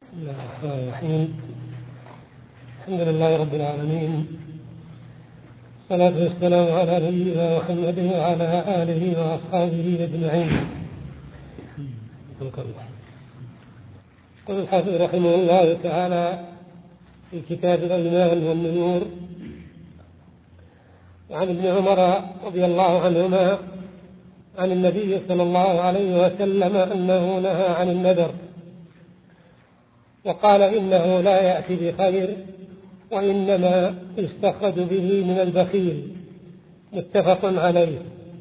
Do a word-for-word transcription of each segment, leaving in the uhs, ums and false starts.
بسم الله الرحمن الرحيم. الحمد لله رب العالمين، والصلاة والسلام على نبينا محمد وعلى آله وأصحابه أجمعين. قال الحافظ رحمه الله تعالى في كتاب الأيمان والنذور عن ابن عمر رضي الله عنهما عن النبي صلى الله عليه وسلم أنه نهى عن النذر وقال إنه لا يأتي بخير وإنما يستخرج به من البخيل، متفق عليه.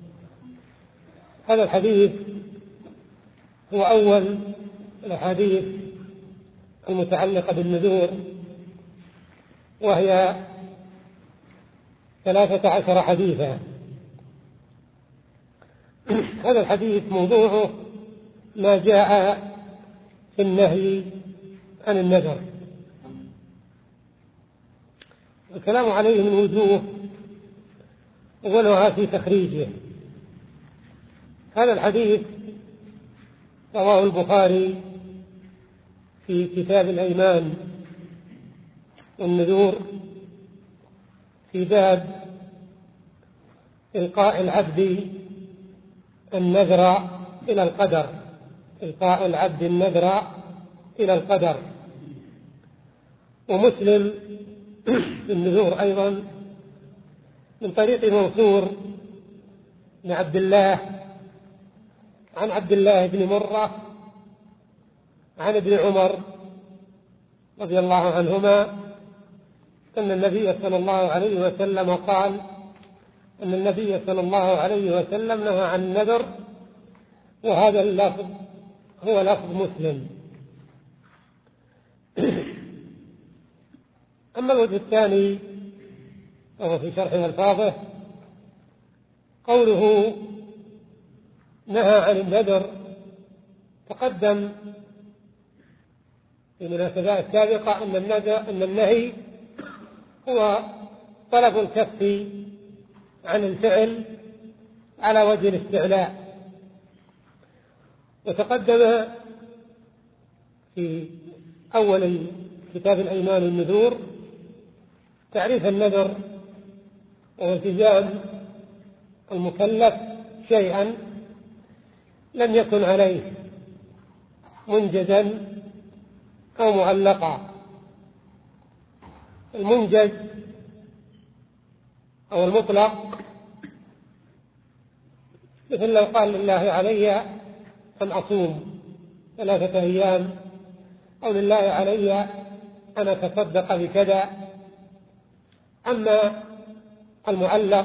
هذا الحديث هو أول الأحاديث المتعلقة بالنذور، وهي ثلاثة عشر حديثا. هذا الحديث موضوعه ما جاء في النهي عن النذر. الكلام عليه من وجوه، أولها في تخريجه. هذا الحديث رواه البخاري في كتاب الأيمان والنذور في باب إلقاء العبد النذر إلى القدر، إلقاء العبد النذر إلى القدر. ومسلم في النذور أيضا من طريق منصور بن عبد الله عن عبد الله بن مرة عن ابن عمر رضي الله عنهما أن النبي صلى الله عليه وسلم قال أن النبي صلى الله عليه وسلم نهى عن النذر، وهذا اللفظ هو لفظ مسلم. أما الوجه الثاني وهو في شرح ألفاظه، قوله نهى عن النذر تقدم في المناسبات السابقة أن أن النهي هو طلب الكف عن الفعل على وجه الاستعلاء. وتقدم في أول كتاب الأيمان والنذور تعريف النذر وهو التزام المكلف شيئا لم يكن عليه منجزا أو معلقا. المنجز أو المطلق مثل لو قال لله علي أن أصوم ثلاثة أيام، أو لله علي أن أتصدق بكذا. أما المعلق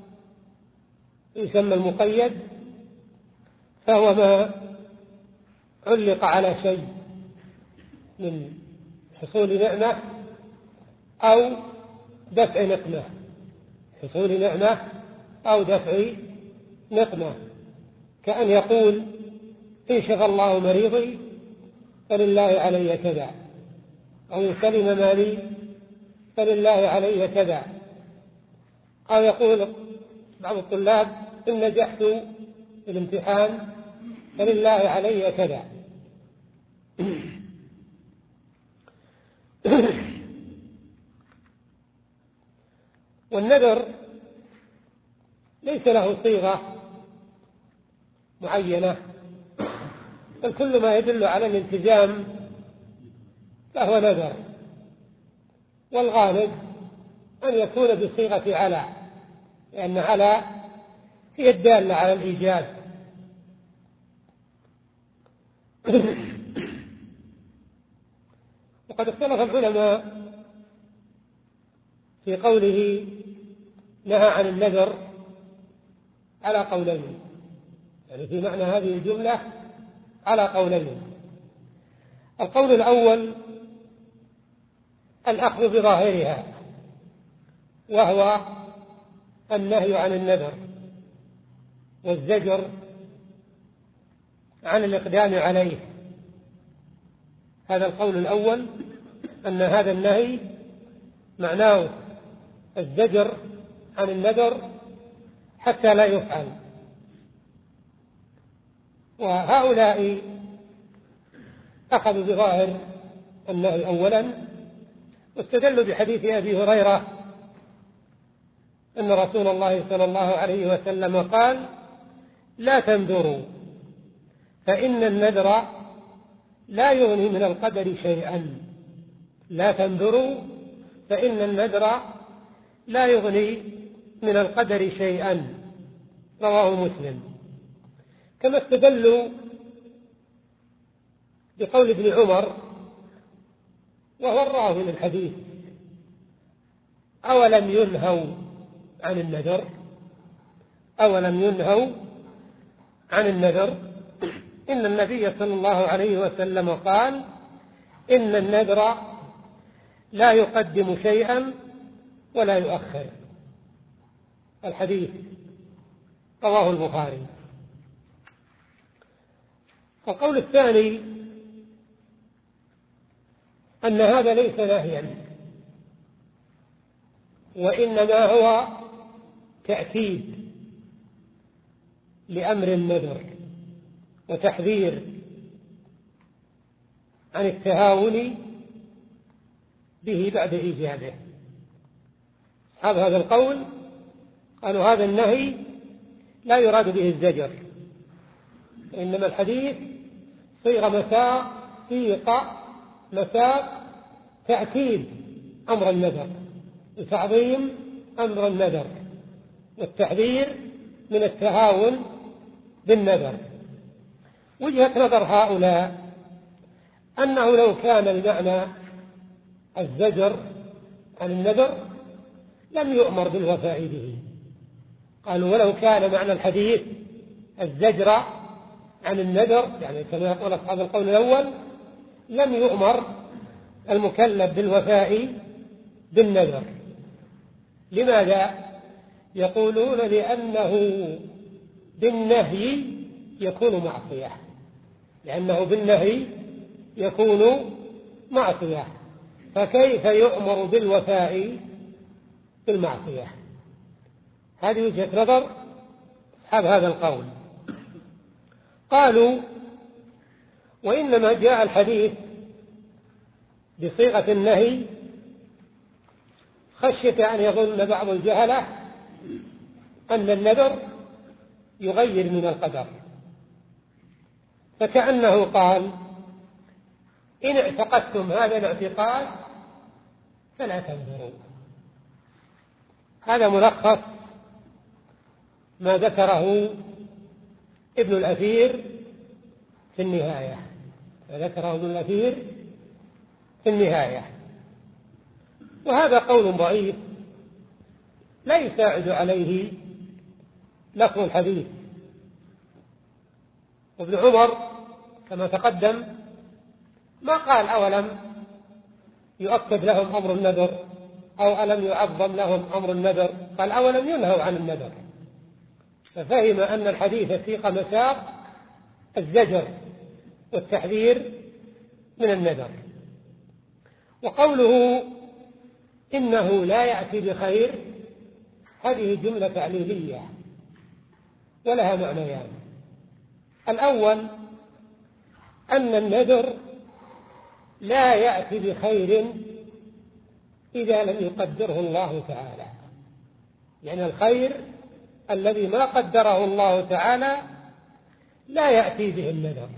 يسمى المقيد، فهو ما علق على شيء من حصول نعمة أو دفع نقمة، حصول نعمة أو دفع نقمة، كأن يقول إن شفى الله مريضي فلله علي كذا، أو إن سلم مالي فلله علي كذا، أو يقول بعض الطلاب إن نجحت في الامتحان فلله علي كذا. والنذر ليس له صيغة معينة، بل كل ما يدل على الالتزام فهو نذر، والغالب أن يكون بصيغة على، لأن على هي الدالة على الإيجاب. وقد اختلف العلماء في قوله نهى عن النذر على قولين، يعني في معنى هذه الجملة على قولين. القول الأول الأخذ بظاهرها، وهو النهي عن النذر والزجر عن الإقدام عليه. هذا القول الأول، أن هذا النهي معناه الزجر عن النذر حتى لا يفعل. وهؤلاء أخذوا بظاهر النهي أولا، واستدلوا بحديث أبي هريرة أن رسول الله صلى الله عليه وسلم قال: لا تنذروا فإن النذر لا يغني من القدر شيئا. لا تنذروا فإن النذر لا يغني من القدر شيئا. رواه مسلم. كما استدلوا بقول ابن عمر وهو الراوي للحديث: أولم ينهوا عن النذر أولم ينهوا عن النذر إن النبي صلى الله عليه وسلم قال: إن النذر لا يقدم شيئا ولا يؤخر. الحديث رواه البخاري. القول الثاني أن هذا ليس نهيا، وإنما هو تأكيد لأمر النذر وتحذير عن التهاون به بعد إيجابه. أصحاب هذا القول قالوا هذا النهي لا يراد به الزجر، إنما الحديث صيغ مساق سيق مساق تأكيد أمر النذر وتعظيم أمر النذر والتحذير من التهاون بالنذر. وجهة نظر هؤلاء أنه لو كان المعنى الزجر عن النذر لم يؤمر بالوفاء به. قالوا ولو كان معنى الحديث الزجر عن النذر، يعني كما يقول أصحاب القول الأول، لم يؤمر المكلف بالوفاء بالنذر. لماذا؟ يقولون لأنه بالنهي يكون معصية، لأنه بالنهي يكون معصية، فكيف يؤمر بالوفاء بالمعصية؟ هذه وجهة نظر أصحاب هذا القول. قالوا وإنما جاء الحديث بصيغة النهي خشية أن يظن بعض الجهلة أن النذر يغير من القدر، فكأنه قال: إن اعتقدتم هذا الاعتقاد فلا تنذروا. هذا ملخص ما ذكره ابن الأثير في النهاية ذكره ابن الأثير في النهاية وهذا قول ضعيف لا يساعد عليه لفظ الحديث. وابن عمر كما تقدم ما قال أولم يؤكد لهم أمر النذر أو ألم يعظم لهم أمر النذر، قال أولم ينهوا عن النذر، ففهم أن الحديث سيق مساق الزجر والتحذير من النذر. وقوله إنه لا يأتي بخير هذه جملة تعليلية ولها معنيان. الأول أن النذر لا يأتي بخير إذا لم يقدره الله تعالى، يعني الخير الذي ما قدره الله تعالى لا يأتي به النذر.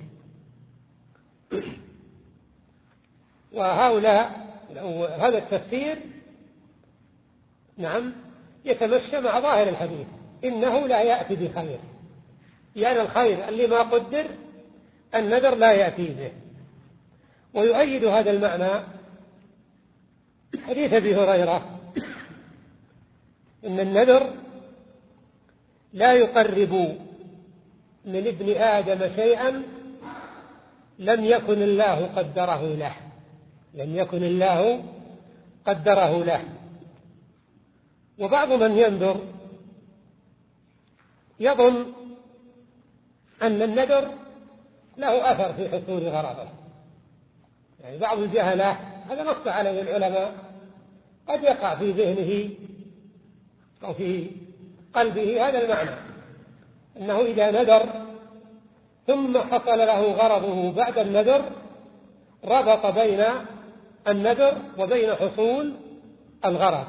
وهؤلاء هذا التفسير نعم يتمشى مع ظاهر الحديث، إنه لا يأتي بخير، يعني الخير اللي ما قدر النذر لا يأتي به. ويؤيد هذا المعنى حديث أبي هريرة إن النذر لا يقرب من ابن آدم شيئا لم يكن الله قدره له لم يكن الله قدره له. وبعض من ينذر يظن أن النذر له أثر في حصول غرضه، يعني بعض الجهلة هذا نص عليه العلماء قد يقع في ذهنه أو في قلبه هذا المعنى، أنه إذا نذر ثم حصل له غرضه بعد النذر ربط بين النذر وبين حصول الغرض.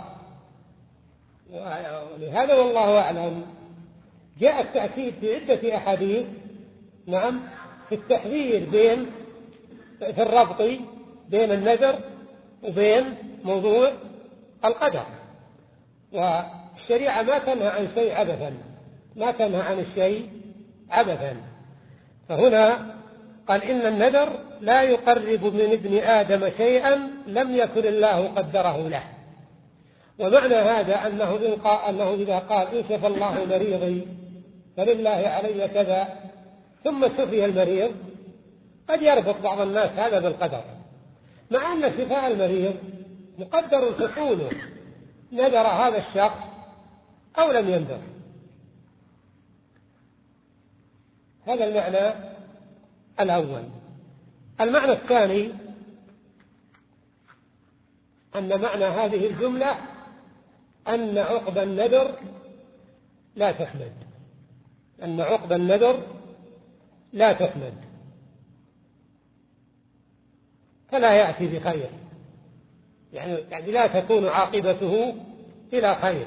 ولهذا والله أعلم جاء التأكيد في عدة أحاديث نعم في التحذير بين في الربط بين النذر وبين موضوع القدر. والشريعة ما تنهى عن شيء عبثا، ما تنهى عن الشيء عبثا. فهنا قال إن النذر لا يقرب من ابن آدم شيئا لم يكن الله قدره له. ومعنى هذا أنه, إن قال أنه إذا قال إن شفى الله مريضي فلله علي كذا ثم شفي المريض، قد يربط بعض الناس هذا بالقدر، مع أن شفاء المريض مقدر حصوله، نذر هذا الشخص أو لم ينذر. هذا المعنى الأول. المعنى الثاني أن معنى هذه الجملة أن عقب النذر لا تحمد، أن عقب النذر لا تحمد، فلا يأتي بخير، يعني يعني لا تكون عاقبته إلى خير.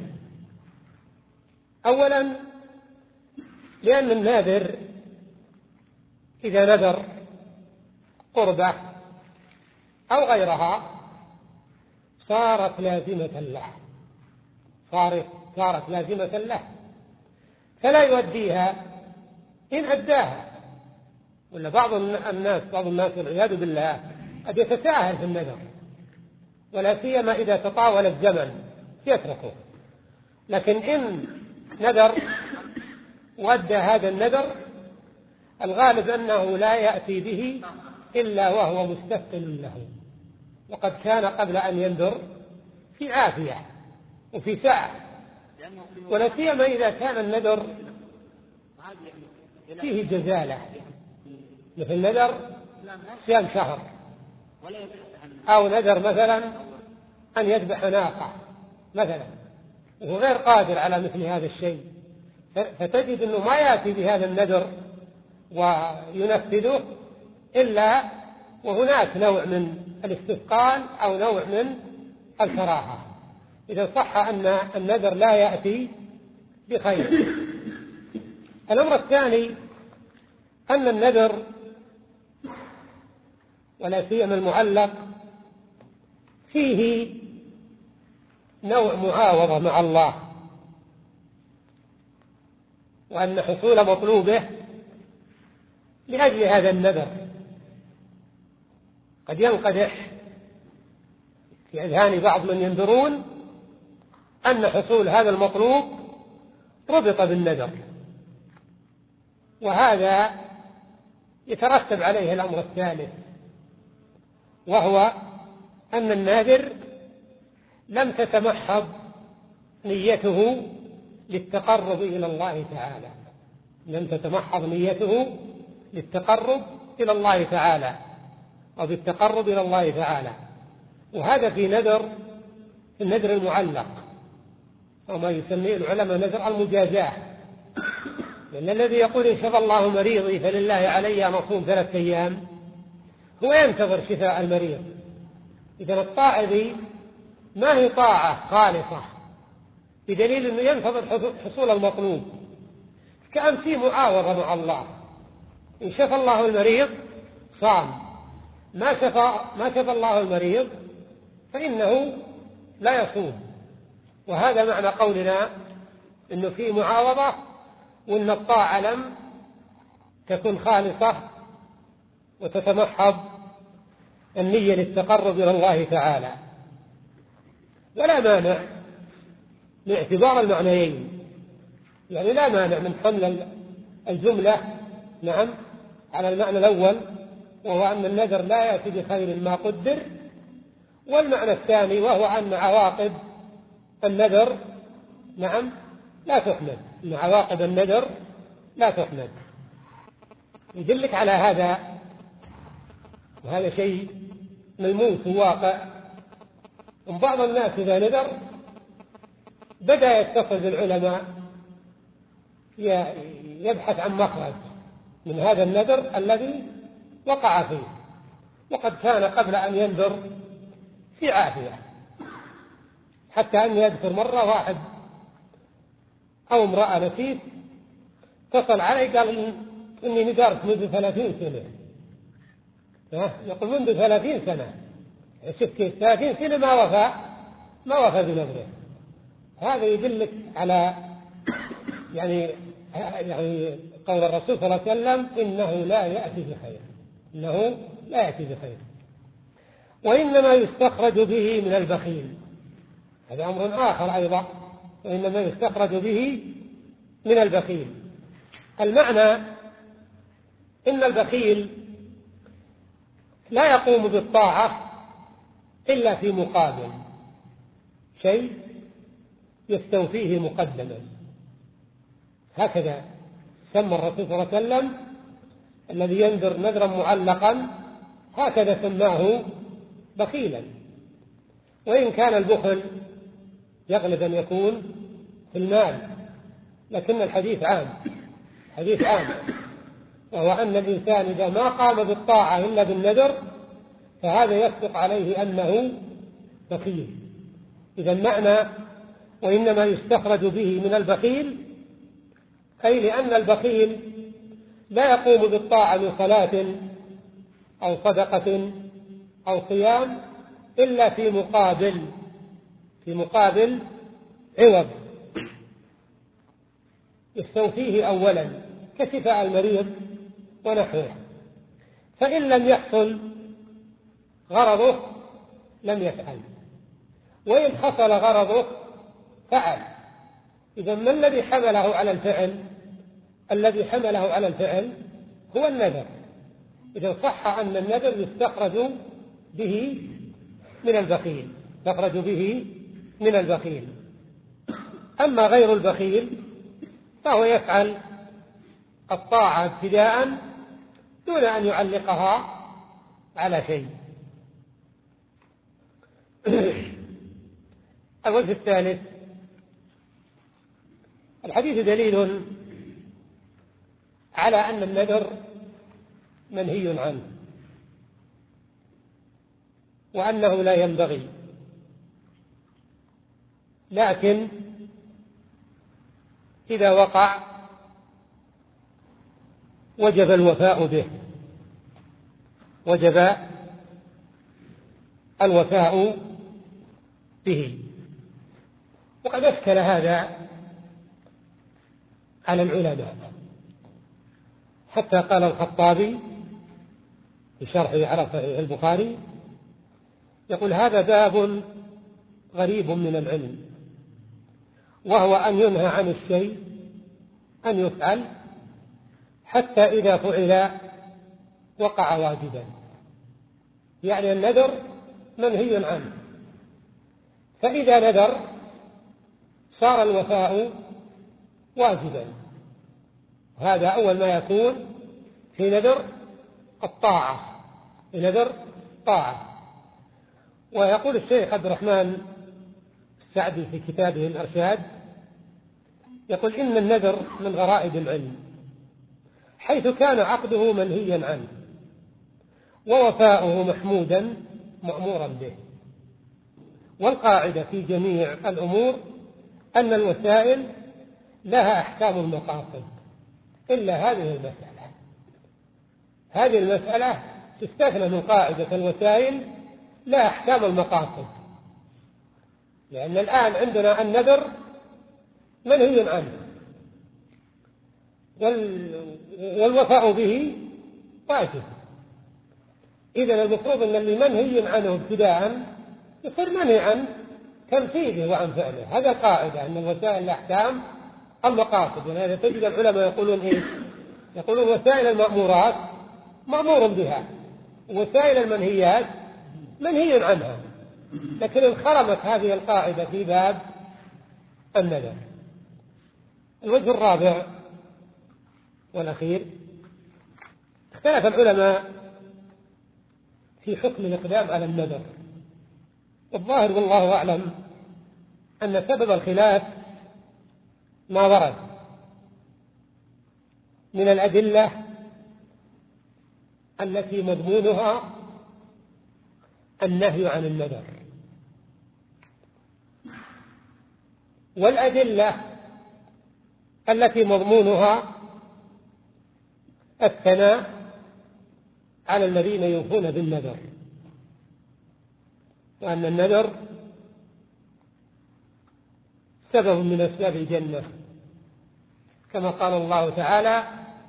أولا لأن الناذر إذا نذر قربة أو غيرها صارت لازمة له، صارت صارت لازمة له، فلا يؤديها إن أداها. ولا بعض الناس بعض الناس والعياذ بالله قد يتساهل في النذر، ولا سيما إذا تطاول الزمن يتركه. لكن إن نذر وأدى هذا النذر الغالب أنه لا يأتي به إلا وهو مستثقل له، وقد كان قبل أن ينذر في عافية وفي سعة. ولا سيما إذا كان النذر فيه جزالة، مثل نذر صيام شهر، أو نذر مثلا أن يذبح ناقة مثلا، وهو غير قادر على مثل هذا الشيء، فتجد أنه ما يأتي بهذا النذر وينفذه إلا وهناك نوع من الاستثقال أو نوع من الكراهة. إذا صح أن النذر لا يأتي بخير. الأمر الثاني أن النذر ولا سيما المعلق فيه نوع معاوضة مع الله، وأن حصول مطلوبه لأجل هذا النذر قد ينقدح في أذهان بعض من ينذرون أن حصول هذا المطلوب ربط بالنذر، وهذا يترتب عليه الأمر الثالث، وهو أن الناذر لم تتمحض نيته للتقرب إلى الله تعالى، لم تتمحض نيته للتقرب إلى الله تعالى أو بالتقرب إلى الله تعالى. وهذا في نذر النذر المعلق، أو ما يسميه العلماء نذر المجازاة. لأن الذي يقول إن شفى الله مريضي فلله علي أن أصوم ثلاثة أيام هو ينتظر شفاء المريض. إذا الطاعة ذي ما هي طاعة خالصة، بدليل أنه ينتظر حصول المطلوب، كأن في معاوضة مع الله. إن شفى الله المريض صام، ما شفى ما شفى الله المريض فإنه لا يصوم. وهذا معنى قولنا إنه في معاوضة، وإن الطاعة لم تكن خالصة وتتمحض النية للتقرب إلى الله تعالى. ولا مانع من اعتبار المعنيين، يعني لا مانع من حمل الجملة نعم على المعنى الأول، وهو أن النذر لا يأتي بخير ما قدر، والمعنى الثاني وهو أن عواقب النذر نعم لا تحمد، أن عواقب النذر لا تحمد. يدلك على هذا، وهذا شيء ملموس وواقع. وبعض الناس إذا نذر بدأ يتصل بالعلماء يبحث عن مخرج من هذا النذر الذي وقع فيه، وقد كان قبل أن ينذر في عافية، حتى أني أذكر مرة واحد أو امرأة نسيت اتصل علي قال إني نذرت منذ ثلاثين سنة. يقول منذ ثلاثين سنة، شوف كيف ثلاثين سنة ما وفى ما وفى بنذره. هذا يدلك على يعني يعني قول الرسول صلى الله عليه وسلم إنه لا يأتي بخير، إنه لا يأتي بخير، وإنما يستخرج به من البخيل. هذا أمر آخر أيضا، وإنما يستخرج به من البخيل. المعنى إن البخيل لا يقوم بالطاعة إلا في مقابل شيء يستوفيه مقدما. هكذا سمى الرسول صلى الله عليه وسلم الذي ينذر نذرا معلقا، هكذا سماه بخيلا. وإن كان البخل يغلب أن يكون في المال، لكن الحديث عام، حديث عام، وهو أن الإنسان إذا ما قام بالطاعة إلا بالنذر فهذا يصدق عليه أنه بخيل. إذا المعنى وإنما يستخرج به من البخيل، أي لأن البخيل لا يقوم بالطاعة من صلاة أو صدقة أو صيام إلا في مقابل في مقابل عوض يستوفيه أولا كشفاء المريض ونحوه، فإن لم يحصل غرضه لم يفعل، وإن حصل غرضه فعل. إذا ما الذي حمله على الفعل؟ الذي حمله على الفعل هو النذر. إذا صح أن النذر يستخرج به من البخيل، يستخرج به من البخيل. أما غير البخيل فهو يفعل الطاعة ابتداء دون أن يعلقها على شيء. الوجه الثالث، الحديث دليل على أن النذر منهي عنه، وأنه لا ينبغي، لكن إذا وقع وجب الوفاء به، وجب الوفاء به. وقد أشكل هذا على العلماء، حتى قال الخطابي في شرحه على صحيح البخاري، يقول هذا باب غريب من العلم، وهو أن ينهى عن الشيء أن يفعل حتى إذا فعل وقع واجبا. يعني النذر منهي عنه، فإذا نذر صار الوفاء واجبا. هذا أول ما يكون في نذر الطاعة، في نذر الطاعة. ويقول الشيخ عبد الرحمن السعدي في كتابه الإرشاد، يقول إن النذر من غرائب العلم، حيث كان عقده منهيا عنه ووفاؤه محمودا مأمورا به. والقاعدة في جميع الأمور أن الوسائل لها أحكام المقاصد، إلا هذه المسألة. هذه المسألة تستثنى من قاعدة الوسائل لها أحكام المقاصد، لأن الآن عندنا النذر منهي عنه والوفاء به واجب. إذن المفروض أن اللي منهي عنه ابتداء يصير منهي عن تنفيذه وعن فعله. هذا قاعدة أن الوسائل لأحكام المقاصد. ولهذا تجد العلماء يقولون إيه؟ يقولون وسائل المأمورات مأمور بها، ووسائل المنهيات منهي عنها. لكن انخرمت هذه القاعدة في باب النذر. الوجه الرابع والأخير، اختلف العلماء في حكم الإقدام على النذر. الظاهر والله أعلم أن سبب الخلاف ما ورد من الأدلة التي مضمونها النهي عن النذر. والأدلة التي مضمونها الثناء على الذين يوفون بالنذر، وأن النذر سبب من أسباب الجنة، كما قال الله تعالى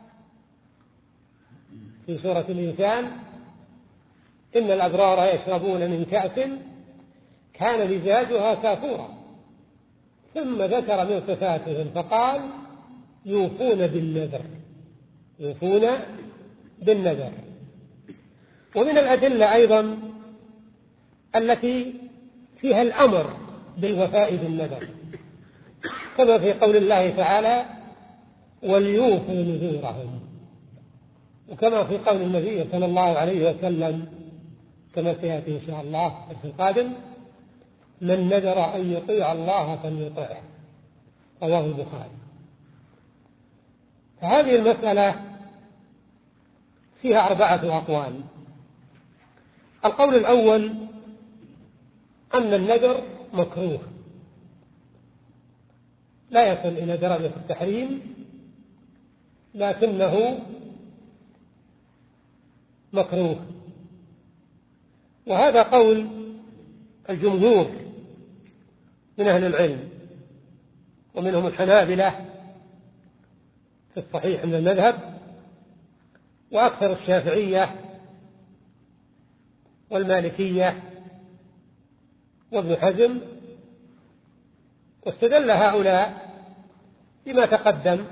في سورة الإنسان: إن الأبرار يشربون من كأس كان مزاجها كافورا، ثم ذكر من صفاتهم فقال: يوفون بالنذر، يوفون بالنذر. ومن الأدلة أيضا التي فيها الأمر بالوفاء بالنذر، كما في قول الله تعالى: وليوفوا نذورهم، وكما في قول النبي صلى الله عليه وسلم كما سيأتي إن شاء الله في القادم: من نذر أن يطيع الله فليطعه، رواه البخاري. فهذه المسألة فيها أربعة أقوال. القول الأول أن النذر مكروه، لا يصل إلى درجة التحريم، لكنه مكروه، وهذا قول الجمهور من أهل العلم، ومنهم الحنابلة في الصحيح من المذهب، وأكثر الشافعية والمالكية وابن حزم. واستدل هؤلاء بما تقدم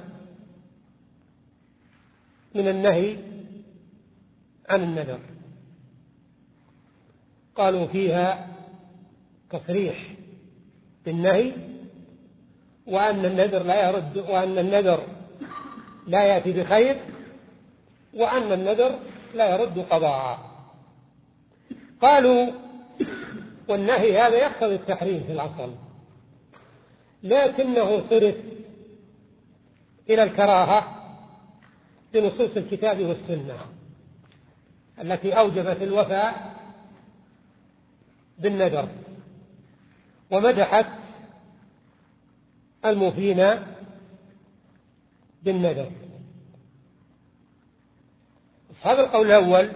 من النهي عن النذر، قالوا فيها تصريح بالنهي، وأن النذر لا يرد، وأن النذر لا يأتي بخير، وأن النذر لا يرد قضاء. قالوا والنهي هذا يقتضي التحريم في الأصل، لكنه صرف إلى الكراهة بنصوص الكتاب والسنة التي أوجبت الوفاء بالنذر، ومدحت الموفين بالنذر. هذا القول الأول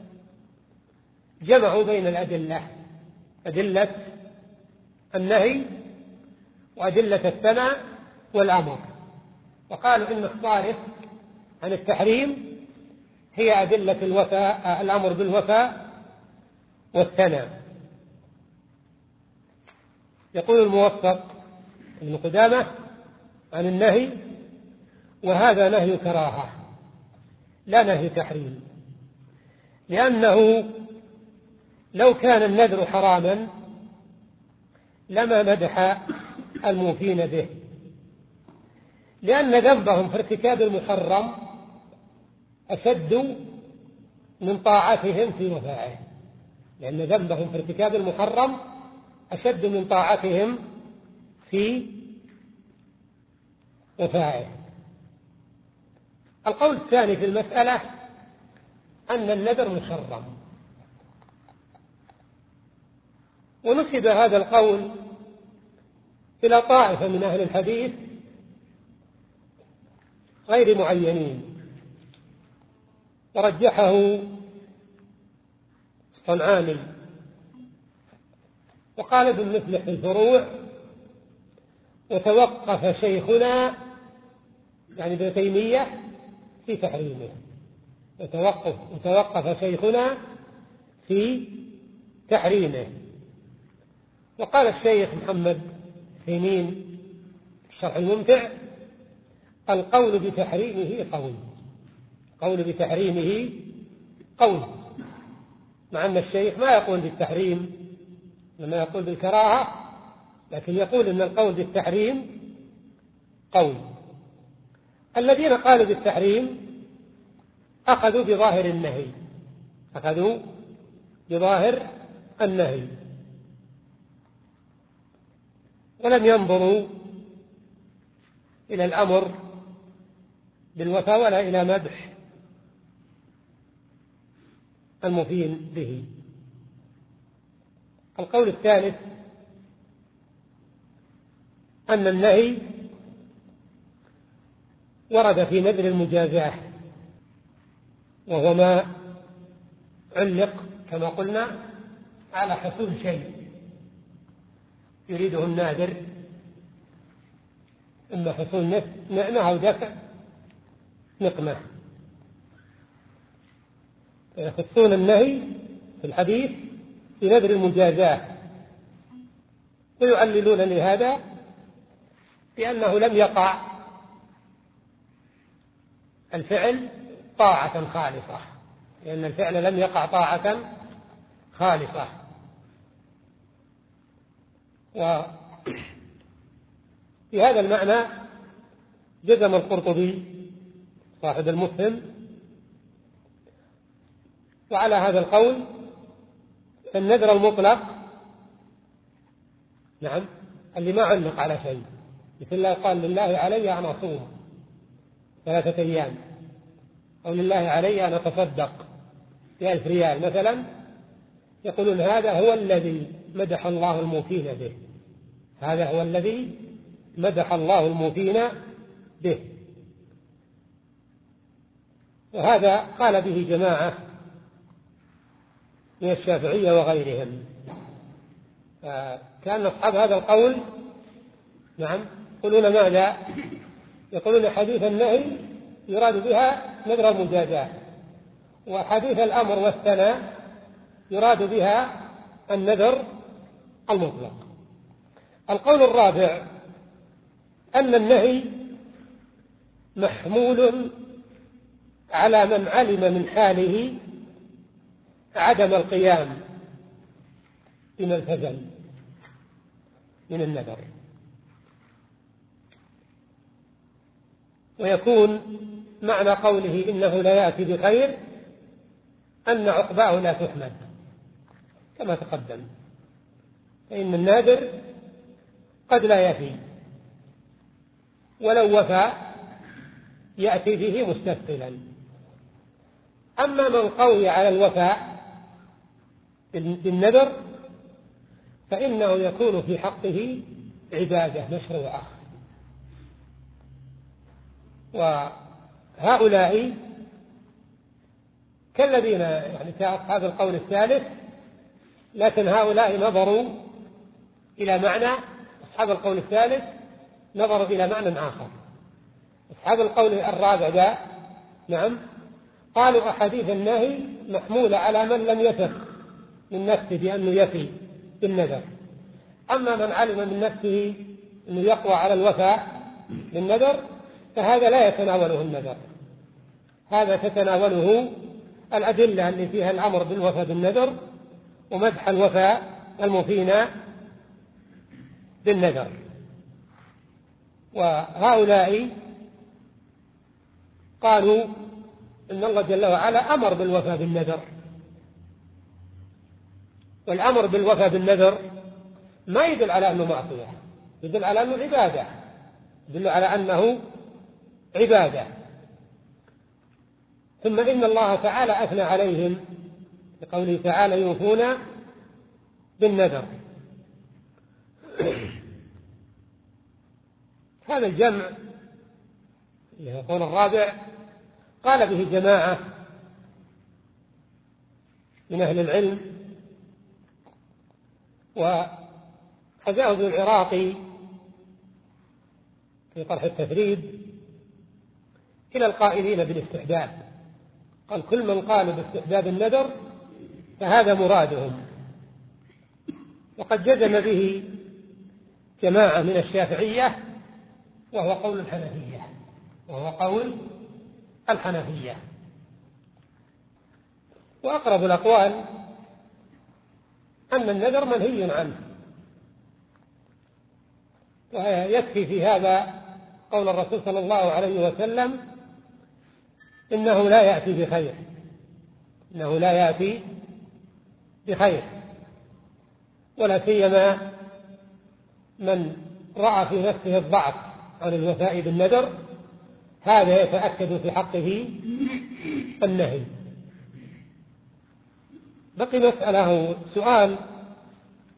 جمعوا بين الأدلة، أدلة النهي وأدلة الثناء والأمر، وقالوا إن الصارف عن التحريم هي أدلة الوفاء، الأمر بالوفاء والثناء. يقول الموفق ابن قدامة عن النهي: وهذا نهي كراهة لا نهي تحريم، لأنه لو كان النذر حراما لما مدح الموفين به، لأن ذنبهم في ارتكاب المحرم أشد من طاعتهم في وفائه، لأن ذنبهم في ارتكاب المحرم أشد من طاعتهم في وفائه. القول الثاني في المسألة أن النذر محرم، ونسب هذا القول إلى طائفة من أهل الحديث غير معينين، ورجحه الصنعاني، وقال ابن مفلح في الفروع: وتوقف شيخنا يعني ابن تيمية في تحريمه، وتوقف, وتوقف شيخنا في تحريمه. وقال الشيخ محمد ثيمين في الشرح الممتع: القول بتحريمه قول، قول بتحريمه قول، مع أن الشيخ ما يقول بالتحريم، لما يقول بالكراهة، لكن يقول أن القول بالتحريم قول. الذين قالوا بالتحريم أخذوا بظاهر النهي، أخذوا بظاهر النهي، ولم ينظروا إلى الأمر بالوفاء ولا إلى مدح المفين به. القول الثالث أن النهي ورد في نذر المجازاة، وهو ما علق كما قلنا على حصول شيء يريده الناذر، إما حصول نعمة أو دفع نقمة. يخصون النهي في الحديث في نذر المجازاة، ويعللون لهذا بأنه لم يقع الفعل طاعة خالصة، لأن الفعل لم يقع طاعة خالصة. وفي هذا المعنى جزم القرطبي صاحب المفهم، وعلى هذا القول النذر المطلق نعم اللي ما علق على شيء، مثل لا قال لله علي أن أصوم ثلاثة أيام، أو لله علي أن أتصدق بألف ريال مثلا، يقولون هذا هو الذي مدح الله الموفين به، هذا هو الذي مدح الله الموفين به. وهذا قال به جماعة من الشافعية وغيرهم. كان أصحاب هذا القول نعم يقولون ماذا؟ يقولون حديث النهي يراد بها نذر المجازاة، وحديث الأمر والثناء يراد بها النذر المطلق. القول الرابع أن النهي محمول على من علم من حاله عدم القيام بما التزم من النذر، ويكون معنى قوله إنه لا يأتي بخير أن عقباه لا تحمد كما تقدم، فإن النادر قد لا يفي، ولو وفى يأتي به مستثقلا. أما من قوي على الوفاء بالنذر فإنه يكون في حقه عبادة مشروعة. وهؤلاء كالذين يعني كأصحاب القول الثالث، لكن هؤلاء نظروا إلى معنى، أصحاب القول الثالث نظروا إلى معنى آخر. أصحاب القول الرابع ده نعم قالوا أحاديث النهي محمولة على من لم يثق من نفسه بأنه يفي بالنذر، أما من علم من نفسه أنه يقوى على الوفاء بالنذر فهذا لا يتناوله النذر، هذا تتناوله الأدلة اللي فيها الأمر بالوفاء بالنذر ومدح الوفاء الموفين بالنذر. وهؤلاء قالوا إن الله جل وعلا أمر بالوفاء بالنذر، والأمر بالوفاء بالنذر ما يدل على أنه معصية، يدل على أنه عبادة، يدل على أنه عبادة. ثم إن الله تعالى أثنى عليهم بقوله تعالى يوفون بالنذر. هذا الجمع يقول الرابع قال به جماعة من أهل العلم، وحذاه ابن العراقي في طرح التفريد إلى القائلين بالاستحباب، قال كل من قال باستحباب النذر فهذا مرادهم، وقد جزم به جماعة من الشافعية وهو قول الحنفية وهو قول الحنفية. وأقرب الأقوال أن النذر منهي عنه، ويكفي في هذا قول الرسول صلى الله عليه وسلم إنه لا يأتي بخير، إنه لا يأتي بخير، ولا سيما من رأى في نفسه الضعف عن الوفاء بالنذر، هذا يتأكد في حقه النهي. بقي مسألة سؤال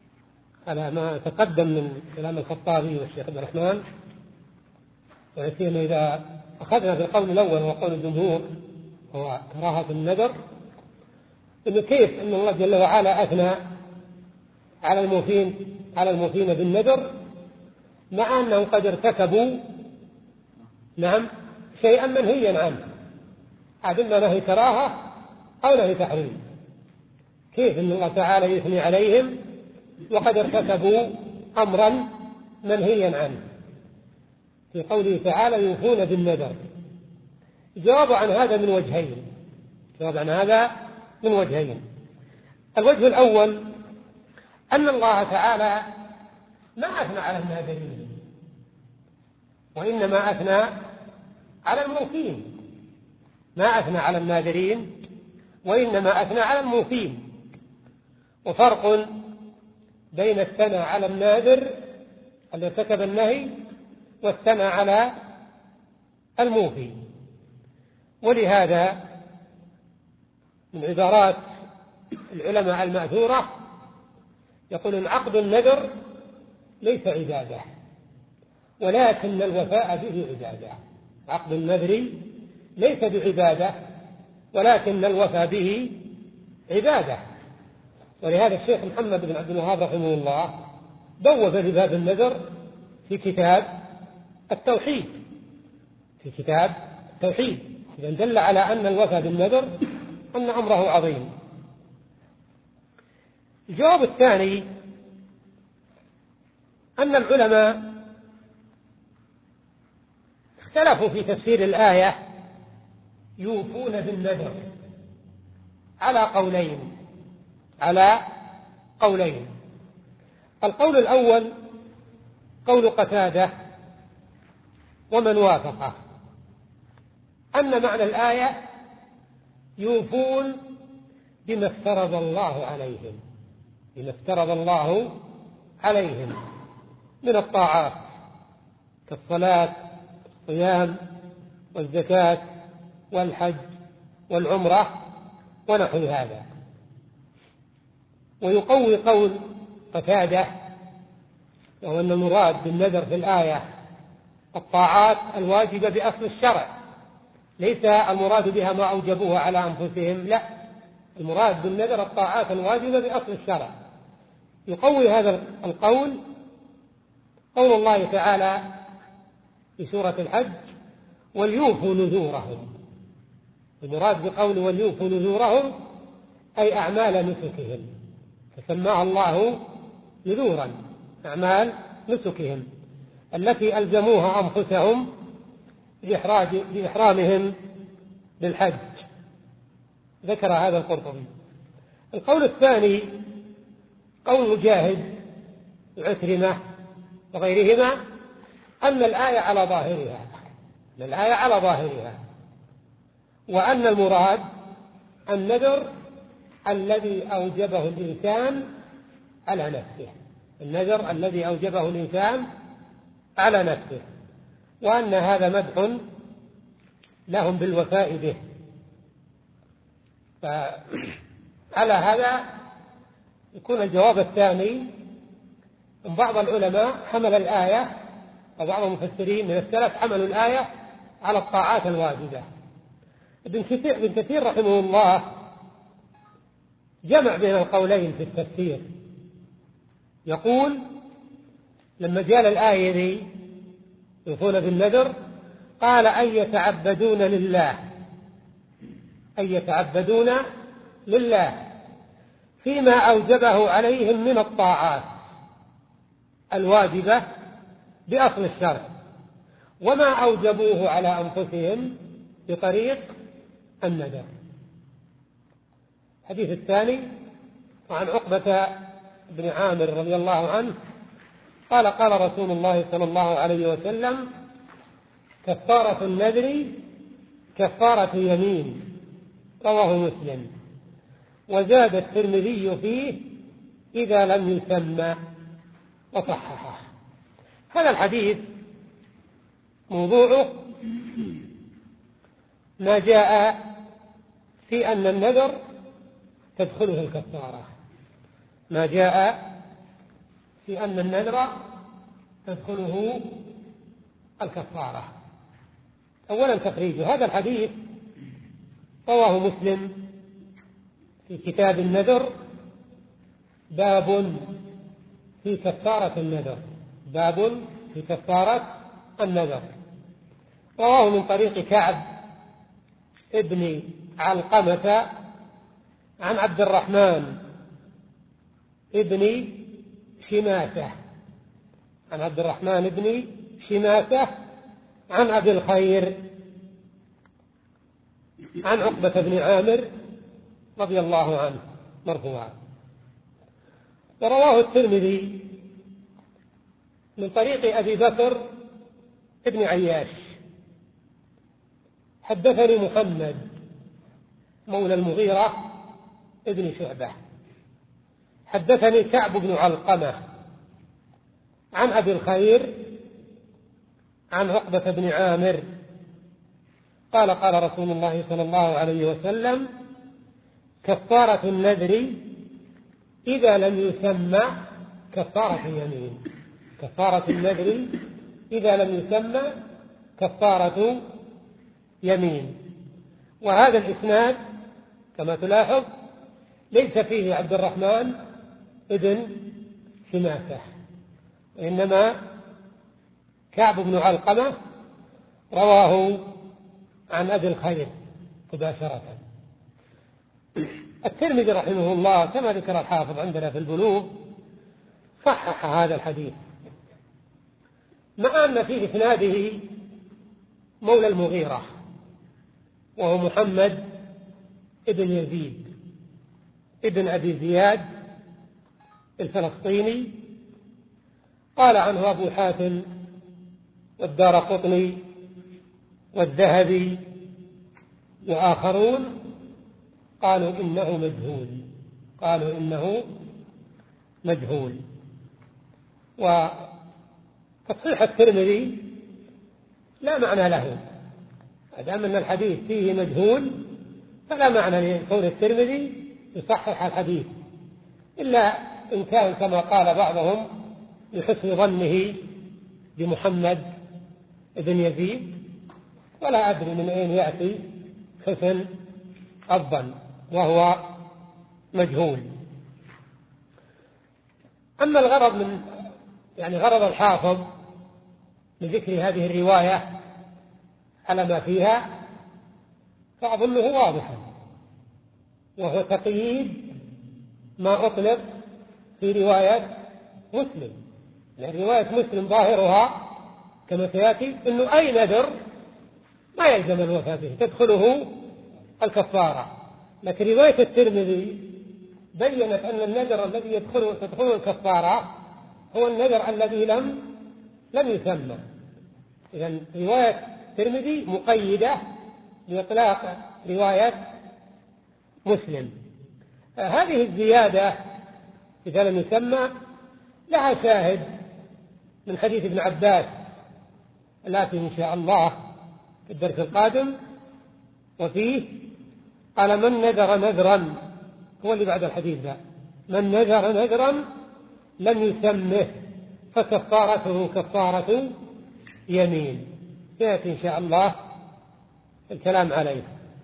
على ما تقدم من كلام الخطابي والشيخ عبد الرحمن، ويكفينا إذا أخذنا بالقول الأول وقول الجمهور هو كراهة النذر، إنه كيف أن الله جل وعلا أثنى على الموفين على الموفين بالنذر مع أنهم قد ارتكبوا نعم شيئا منهيا عنه، عدلنا نهي كراهة أو نهي تحريم. كيف أن الله تعالى يثني عليهم وقد ارتكبوا أمرا منهيا عنه في قوله تعالى يوفون بالنذر؟ جواب عن هذا من وجهين جواب عن هذا من وجهين الوجه الأول أن الله تعالى ما أثنى على الناذرين، وإنما أثنى على الموفين. ما أثنى على الناذرين وإنما أثنى على الموفين. وفرق بين الثناء على الناذر الذي ارتكب النهي والثناء على الموفي. ولهذا من عبارات العلماء المأثورة يقولون عقد النذر ليس عبادة ولكن الوفاء به عبادة. عقد النذر ليس بعبادة ولكن الوفاء به عبادة. ولهذا الشيخ محمد بن عبد الوهاب رحمه الله بوب لباب النذر في كتاب التوحيد في كتاب التوحيد إذن دل على أن الوفاء بالنذر أن أمره عظيم. الجواب الثاني أن العلماء اختلفوا في تفسير الآية يوفون بالنذر على قولين على قولين القول الأول قول قتادة ومن وافقه أن معنى الآية يوفون بما افترض الله عليهم بما افترض الله عليهم من الطاعات كالصلاة والصيام والزكاة والحج والعمرة ونحو هذا. ويقوي قول قتادة وهو أن المراد بالنذر في الآية الطاعات الواجبة بأصل الشرع، ليس المراد بها ما أوجبوها على أنفسهم، لا، المراد بالنذر الطاعات الواجبة بأصل الشرع. يقوي هذا القول قول الله تعالى في سورة الحج وليوفوا نذورهم. المراد بقول وليوفوا نذورهم أي أعمال نسكهم، فسماها الله نذورا، أعمال نسكهم التي ألزموها أنفسهم بإحرامهم بالحج. ذكر هذا القرطبي. القول الثاني قول مجاهد وعكرمة وغيرهما أن الآية على ظاهرها أن الآية على ظاهرها وأن المراد النذر الذي أوجبه الإنسان على نفسه النذر الذي أوجبه الإنسان على نفسه وأن هذا مدح لهم بالوفاء به. فعلى هذا يكون الجواب الثاني أن بعض العلماء حمل الآية أو بعض المفسرين من السلف حملوا الآية على الطاعات الواجبة. ابن كثير, ابن كثير رحمه الله جمع بين القولين في التفسير. يقول لما جاء الآية ذي يوفون بالنذر قال أن يتعبدون لله أن يتعبدون لله فيما أوجبه عليهم من الطاعات الواجبة بأصل الشرع وما أوجبوه على أنفسهم بطريق النذر. الحديث الثاني وعن عقبة بن عامر رضي الله عنه قال قال رسول الله صلى الله عليه وسلم كفارة النذر كفارة يمين، رواه مسلم. وزاد الترمذي فيه إذا لم يسمى وصححه. هذا الحديث موضوعه ما جاء في أن النذر تدخله الكفارة ما جاء في أن النذر تدخله الكفارة. أولا تخريج هذا الحديث رواه مسلم في كتاب النذر، باب في كفارة النذر، باب في كفارة النذر. رواه من طريق كعب ابن علقمة عن عبد الرحمن ابن شماسة، عن عبد الرحمن ابن شماسة عن أبي الخير عن عقبة بن عامر رضي الله عنه مرفوعا. ورواه الترمذي من طريق أبي بكر ابن عياش حدثني محمد مولى المغيرة ابن شعبة حدثني كعب بن علقمة عن أبي الخير عن عقبة بن عامر قال قال رسول الله صلى الله عليه وسلم: كفارة النذر إذا لم يسمى كفارة يمين، كفارة النذر إذا لم يسمى كفارة يمين. وهذا الإسناد كما تلاحظ ليس فيه عبد الرحمن ابن شماسة، وإنما كعب بن علقمة رواه عن أبي الخير مباشرة. الترمذي رحمه الله كما ذكر الحافظ عندنا في البلوغ صحح هذا الحديث، مع أن في إسناده مولى المغيرة وهو محمد ابن يزيد ابن أبي زياد الفلسطيني. قال عنه أبو حاتم والدارقطني والذهبي وآخرون قالوا إنه مجهول، قالوا إنه مجهول. وتصحيح الترمذي لا معنى له، أدام أن الحديث فيه مجهول فلا معنى لكون الترمذي يصحح الحديث، إلا إن كان كما قال بعضهم لحسن ظنه بمحمد بن يزيد، ولا أدري من أين يأتي حسن الظن وهو مجهول. أما الغرض من يعني غرض الحافظ لذكر هذه الرواية على ما فيها فأظنه واضحا، وهو تقييد ما أطلق في رواية مسلم. يعني رواية مسلم ظاهرها كما سيأتي أنه أي نذر ما يلزم الوفاء به تدخله الكفارة، لكن رواية الترمذي بيّنت أن النذر الذي يدخله تدخله الكفارة هو النذر الذي لم لم يسمى. إذن رواية الترمذي مقيدة لإطلاق رواية مسلم. هذه الزيادة إذا لم يسمى لها شاهد من حديث ابن عباس الآتي إن شاء الله في الدرس القادم، وفيه قال: من نذر نذرا، هو اللي بعد الحديث ذا، من نذر نذرا لم يسمه فكفارته كفارة يمين. سيأتي إن شاء الله الكلام عليه.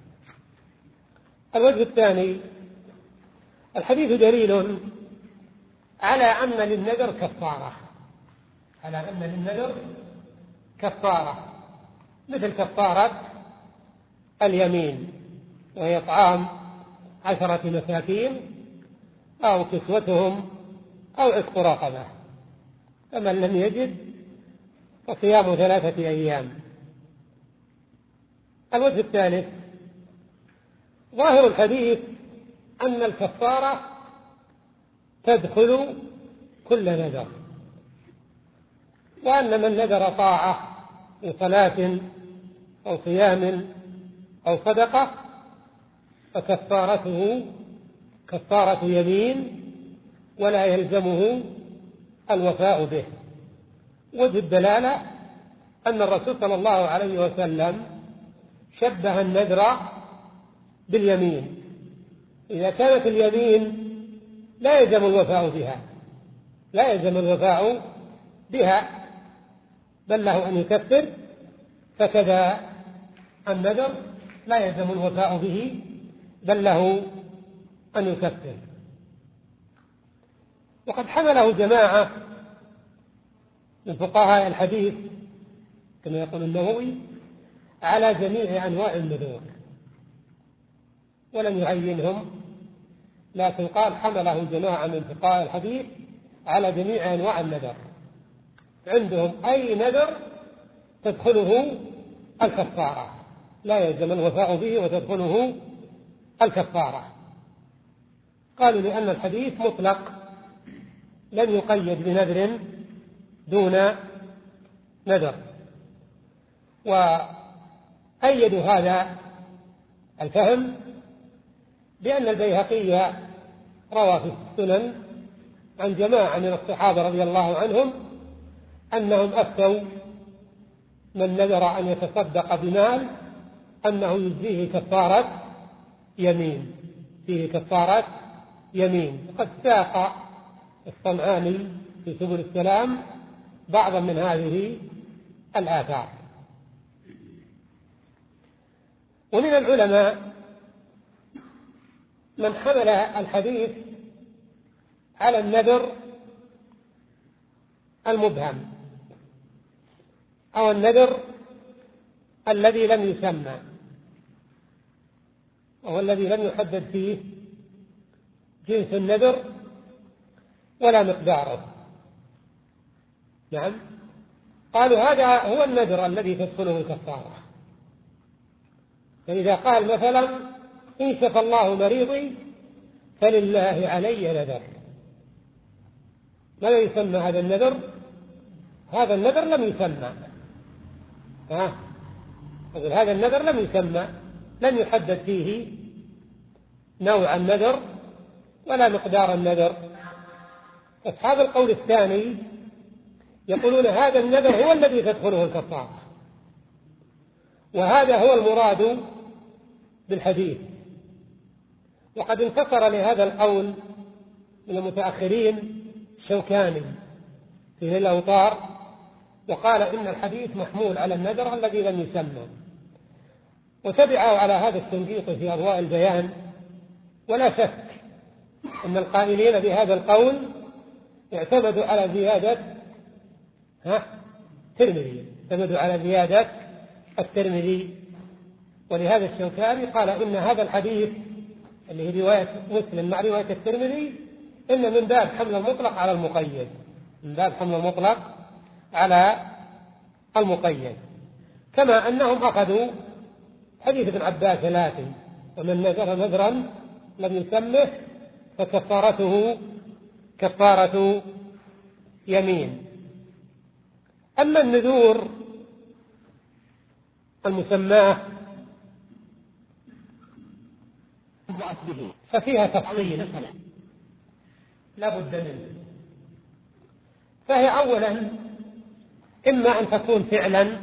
الوجه الثاني: الحديث دليل على أن للنذر كفارة، على أن للنذر كفارة مثل كفارة اليمين، وهي إطعام عشرة مساكين أو كسوتهم أو عتق رقبة، فمن لم يجد فصيام ثلاثة أيام. الوجه الثالث: ظاهر الحديث أن الكفارة تدخل كل نذر، وأن من نذر طاعة من صلاة أو صيام أو صدقة فكفارته كفارة يمين ولا يلزمه الوفاء به. وجه الدلالة أن الرسول صلى الله عليه وسلم شبه النذر باليمين، إذا كانت اليمين لا يلزم الوفاء بها، لا يلزم الوفاء بها، بل له أن يكفر، فكذا النذر لا يلزم الوفاء به، بل له أن يكفر. وقد حمله جماعة من فقهاء الحديث كما يقول النووي على جميع أنواع النذور، ولم يعينهم، لكن قال حمله جماعة من فقهاء الحديث على جميع أنواع النذر. عندهم أي نذر تدخله الكفارة، لا يلزم الوفاء به وتدخله الكفارة. قالوا لأن الحديث مطلق لم يقيد بنذر دون نذر. وأيدوا هذا الفهم بأن البيهقي روى في السنن عن جماعة من الصحابة رضي الله عنهم أنهم أفتوا من نذر أن يتصدق بمال أنه يجزيه كفارة يمين، فيه كفارة يمين. قد ساق الصنعاني في سبل السلام بعضا من هذه الآثار. ومن العلماء من حمل الحديث على النذر المبهم أو النذر الذي لم يسمى أو الذي لم يحدد فيه جنس النذر ولا مقداره. نعم، قالوا هذا هو النذر الذي تدخله الكفارة. فإذا قال مثلا إن شفى الله مريضي فلله علي نذر، ماذا يسمى هذا النذر؟ هذا النذر لم يسمى، ها؟ هذا النذر لم يسمى، لم يحدد فيه نوع النذر ولا مقدار النذر. أصحاب القول الثاني يقولون هذا النذر هو الذي تدخله الكفارة، وهذا هو المراد بالحديث. وقد انتصر لهذا القول من المتأخرين شوكاني في نيل الأوطار، وقال إن الحديث محمول على النذر الذي لم يسمى، وتبعه على هذا التنقيط في أضواء البيان. ولا شك أن القائلين بهذا القول اعتمدوا على زيادة ها الترمذي، اعتمدوا على زيادة الترمذي. ولهذا الشوكاني قال إن هذا الحديث اللي هي رواية مسلم مع رواية الترمذي إن من باب حمل المطلق على المقيد، من باب حمل المطلق على المقيد. كما أنهم أخذوا حديث ابن عباس ثلاثي ومن نذر نذرا لم يسمه فكفارته كفارة يمين. أما النذور المسماه ففيها تفصيل لا بد منه. فهي أولا إما أن تكون فعلا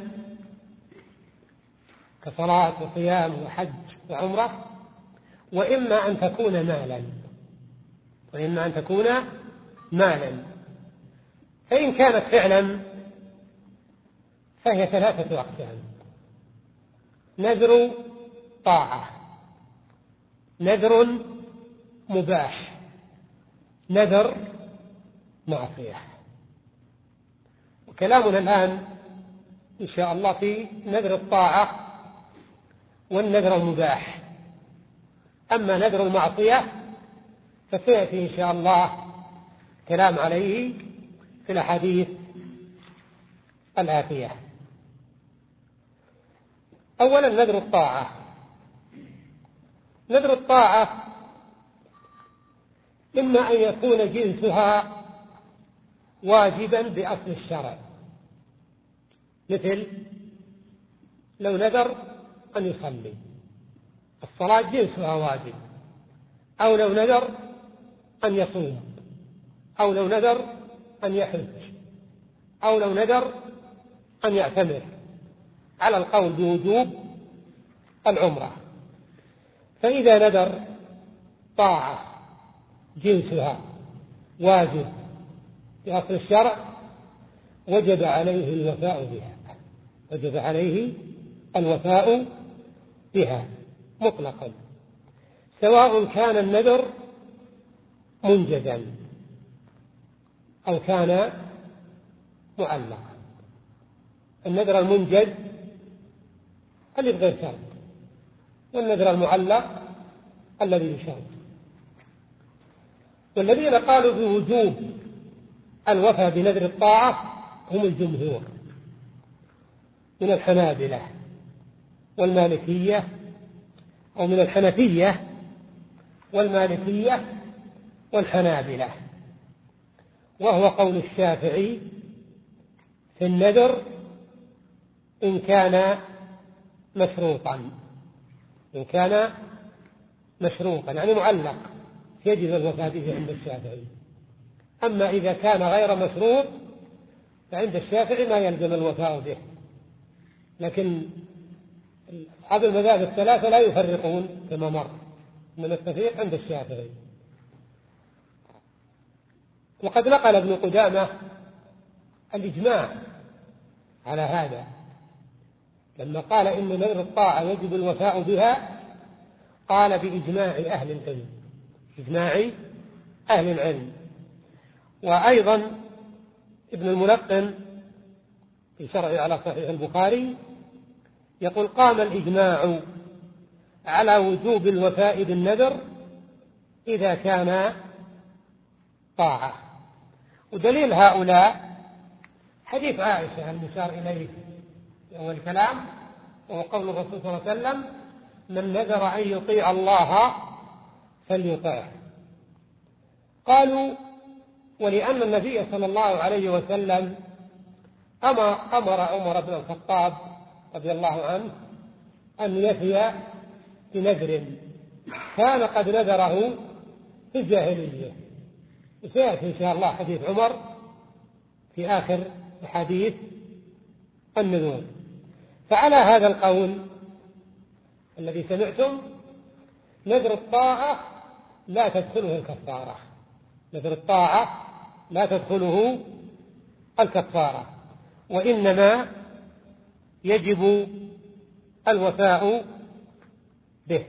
كصلاة وصيام وحج وعمرة، وإما أن تكون مالا، وإما أن تكون مالا. فإن كانت فعلا فهي ثلاثة أقسام: نذر طاعة، نذر مباح، نذر معصية. وكلامنا الآن إن شاء الله في نذر الطاعة والنذر المباح. أما نذر المعصية فسيأتي إن شاء الله كلام عليه في الأحاديث الآتية. أولا نذر الطاعة. نذر الطاعة إما أن يكون جنسها واجبا بأصل الشرع، مثل لو نذر أن يصلي، الصلاة جنسها واجب، أو لو نذر أن يصوم، أو لو نذر أن يحج، أو لو نذر أن يعتمر، على القول بوجوب العمرة. فإذا نذر طاعة جنسها واجب في أصل الشرع وجب عليه الوفاء بها، وجب عليه الوفاء بها مطلقا، سواء كان النذر منجزا أو كان معلقا. النذر المنجز الذي بغير شرط، والنذر المعلق الذي بشرط. والذين قالوا بوجوب الوفاء بنذر الطاعة هم الجمهور من الحنابلة والمالكية، أو من الحنفية والمالكية والحنابلة، وهو قول الشافعي في النذر إن كان مشروطا، إن كان مشروطا يعني معلق يجب الوفاء به عند الشافعي. أما إذا كان غير مشروط فعند الشافعي ما يلزم الوفاء به، لكن أصحاب المذاهب الثلاثة لا يفرقون كما مر من التفريق عند الشافعي. وقد نقل ابن قدامة الإجماع على هذا لما قال إن نذر الطاعة يجب الوفاء بها، قال بإجماع أهل العلم، إجماع أهل العلم. وأيضا ابن الملقن في شرعه على صحيح البخاري يقول قام الإجماع على وجوب الوفاء بالنذر إذا كان طاعة. ودليل هؤلاء حديث عائشة المشار إليه في أول الكلام، وهو قول الرسول صلى الله عليه وسلم من نذر أن يطيع الله فليطعه. قالوا ولأن النبي صلى الله عليه وسلم أمر, أمر عمر بن الخطاب رضي الله عنه أن يفي بنذر كان قد نذره في الجاهلية، وسيأتي إن شاء الله حديث عمر في آخر حديث النذور. فعلى هذا القول الذي سمعتم نذر الطاعة لا تدخله الكفارة، نذر الطاعة لا تدخله الكفارة، وإنما يجب الوفاء به.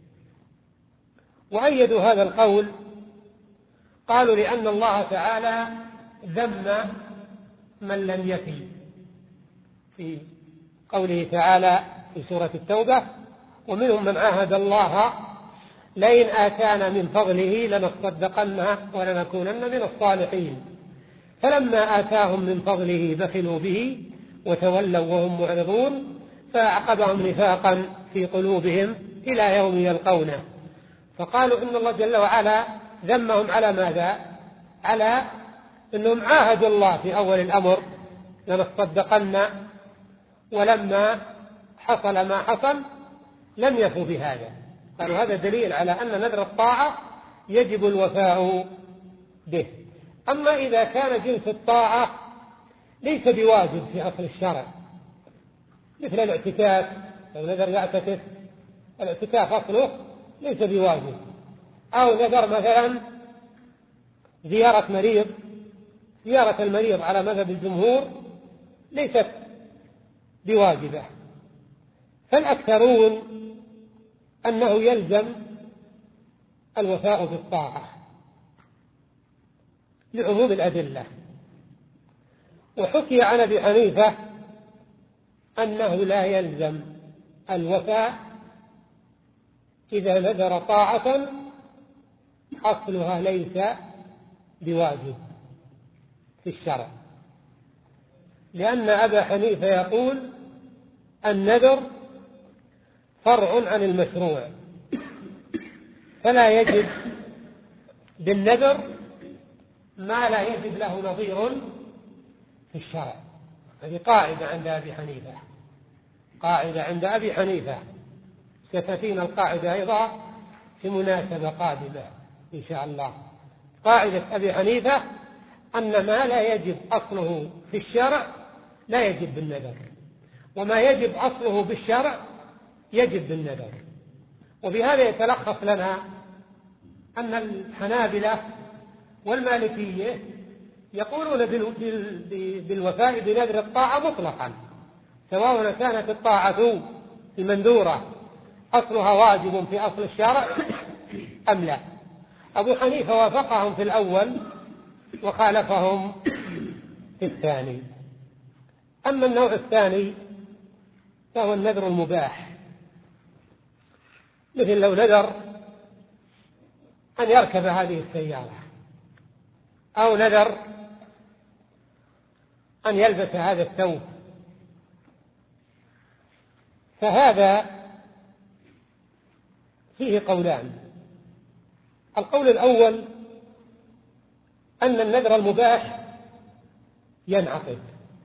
وأيدوا هذا القول قالوا لأن الله تعالى ذم من لم يفي في قوله تعالى في سورة التوبة ومنهم من عاهد الله لئن آتانا من فضله لنصدقن ولنكونن من الصالحين فلما آتاهم من فضله بخلوا به وتولوا وهم معرضون فأعقبهم نفاقا في قلوبهم إلى يوم يلقونه. فقالوا إن الله جل وعلا ذمهم على ماذا؟ على أنهم عاهدوا الله في أول الأمر لنصدقن، ولما حصل ما حصل لم يفوا بهذا. قالوا هذا دليل على أن نذر الطاعة يجب الوفاء به. أما إذا كان جنس الطاعة ليس بواجب في أصل الشرع، مثل الاعتكاف، لو نذر يعتكف الاعتكاف أصله ليس بواجب، أو نذر مثلا زيارة مريض، زيارة المريض على مذهب الجمهور ليست بواجبة، فالأكثرون أنه يلزم الوفاء بالطاعة لعموم الأدلة. وحكي عن أبي حنيفة أنه لا يلزم الوفاء إذا نذر طاعة أصلها ليس بواجب في الشرع، لأن أبا حنيفة يقول النذر فرع عن المشروع، فلا يجب بالنذر ما لا يجب له نظير في الشرع. هذه قاعدة عند أبي حنيفة، قاعدة عند أبي حنيفة ستأتينا القاعدة أيضا في مناسبة قادمة إن شاء الله. قاعدة أبي حنيفة أن ما لا يجب أصله في الشرع لا يجب بالنذر، وما يجب أصله بالشرع يجب بالنذر. وبهذا يتلخص لنا أن الحنابلة والمالكية يقولون بالوفاء بنذر الطاعة مطلقا، سواء كانت الطاعة المندورة أصلها واجب في أصل الشرع أم لا. أبو حنيفة وافقهم في الأول وخالفهم في الثاني. أما النوع الثاني فهو النذر المباح، مثل لو نذر أن يركب هذه السيارة، أو نذر أن يلبس هذا الثوب، فهذا فيه قولان. القول الأول أن النذر المباح ينعقد،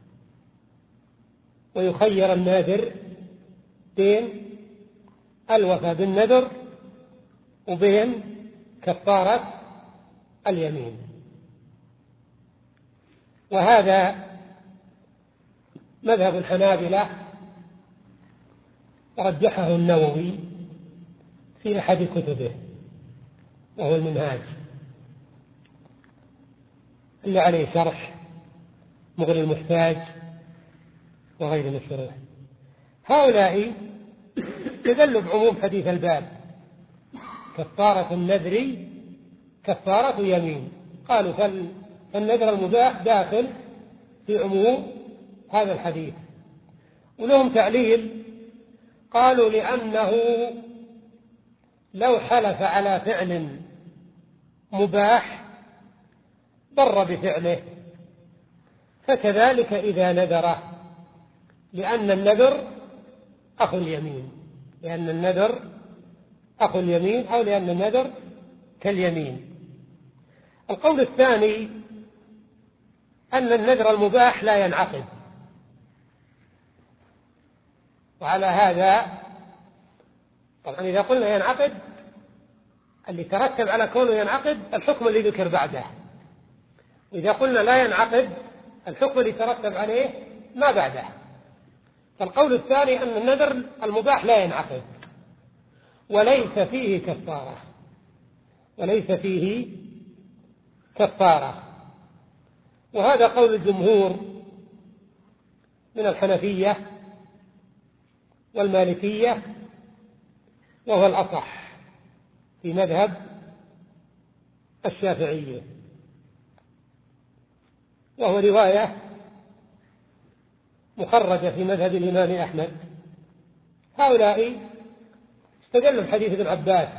ويخير الناذر بين الوفاء بالنذر وبين كفارة اليمين، وهذا مذهب الحنابلة رجحه النووي في أحد كتبه وهو المنهاج اللي عليه شرح مغني المحتاج وغير مشروع. هؤلاء استدلوا بعموم حديث الباب كفارة النذر كفارة يمين، قالوا فالنذر المباح داخل في عموم هذا الحديث. ولهم تعليل، قالوا لأنه لو حلف على فعل مباح ضر بفعله، فكذلك إذا نذره، لأن النذر أخو اليمين، لأن النذر أخو اليمين أو لأن النذر كاليمين. القول الثاني أن النذر المباح لا ينعقد، وعلى هذا طبعا إذا قلنا ينعقد اللي ترتب على كونه ينعقد الحكم اللي ذكر بعده، وإذا قلنا لا ينعقد الحكم اللي ترتب عليه ما بعده. فالقول الثاني أن النذر المباح لا ينعقد وليس فيه كفارة، وليس فيه كفارة، وهذا قول الجمهور من الحنفية والمالكية، وهو الأصح في مذهب الشافعية، وهو رواية مخرجة في مذهب الإمام أحمد. هؤلاء استدلوا بحديث ابن عباس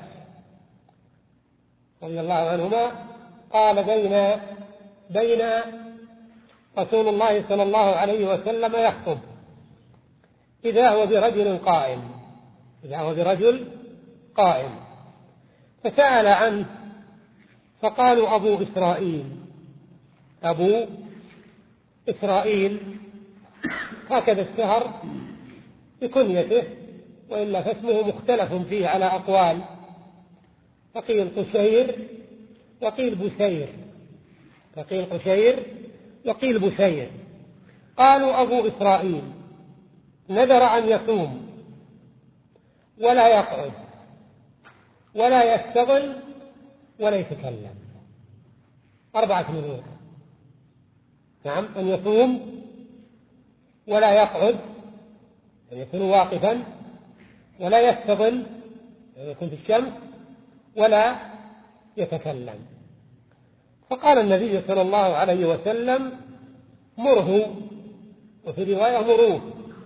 رضي الله عنهما قال بين بين رسول الله صلى الله عليه وسلم يخطب إذا هو برجل قائم إذا هو برجل قائم فسأل عنه فقالوا أبو إسرائيل أبو إسرائيل هكذا اشتهر بكنيته، وإلا فاسمه مختلف فيه على أقوال، فقيل قشير وقيل بسير فقيل قشير وقيل بسير. قالوا أبو إسرائيل نذر أن يصوم ولا يقعد ولا يستظل ولا يتكلم، أربعة نذور. نعم، أن يصوم ولا يقعد يعني يكون واقفا، ولا يستظل يعني يكون في الشمس، ولا يتكلم. فقال النبي صلى الله عليه وسلم مره، وفي رواية مروه،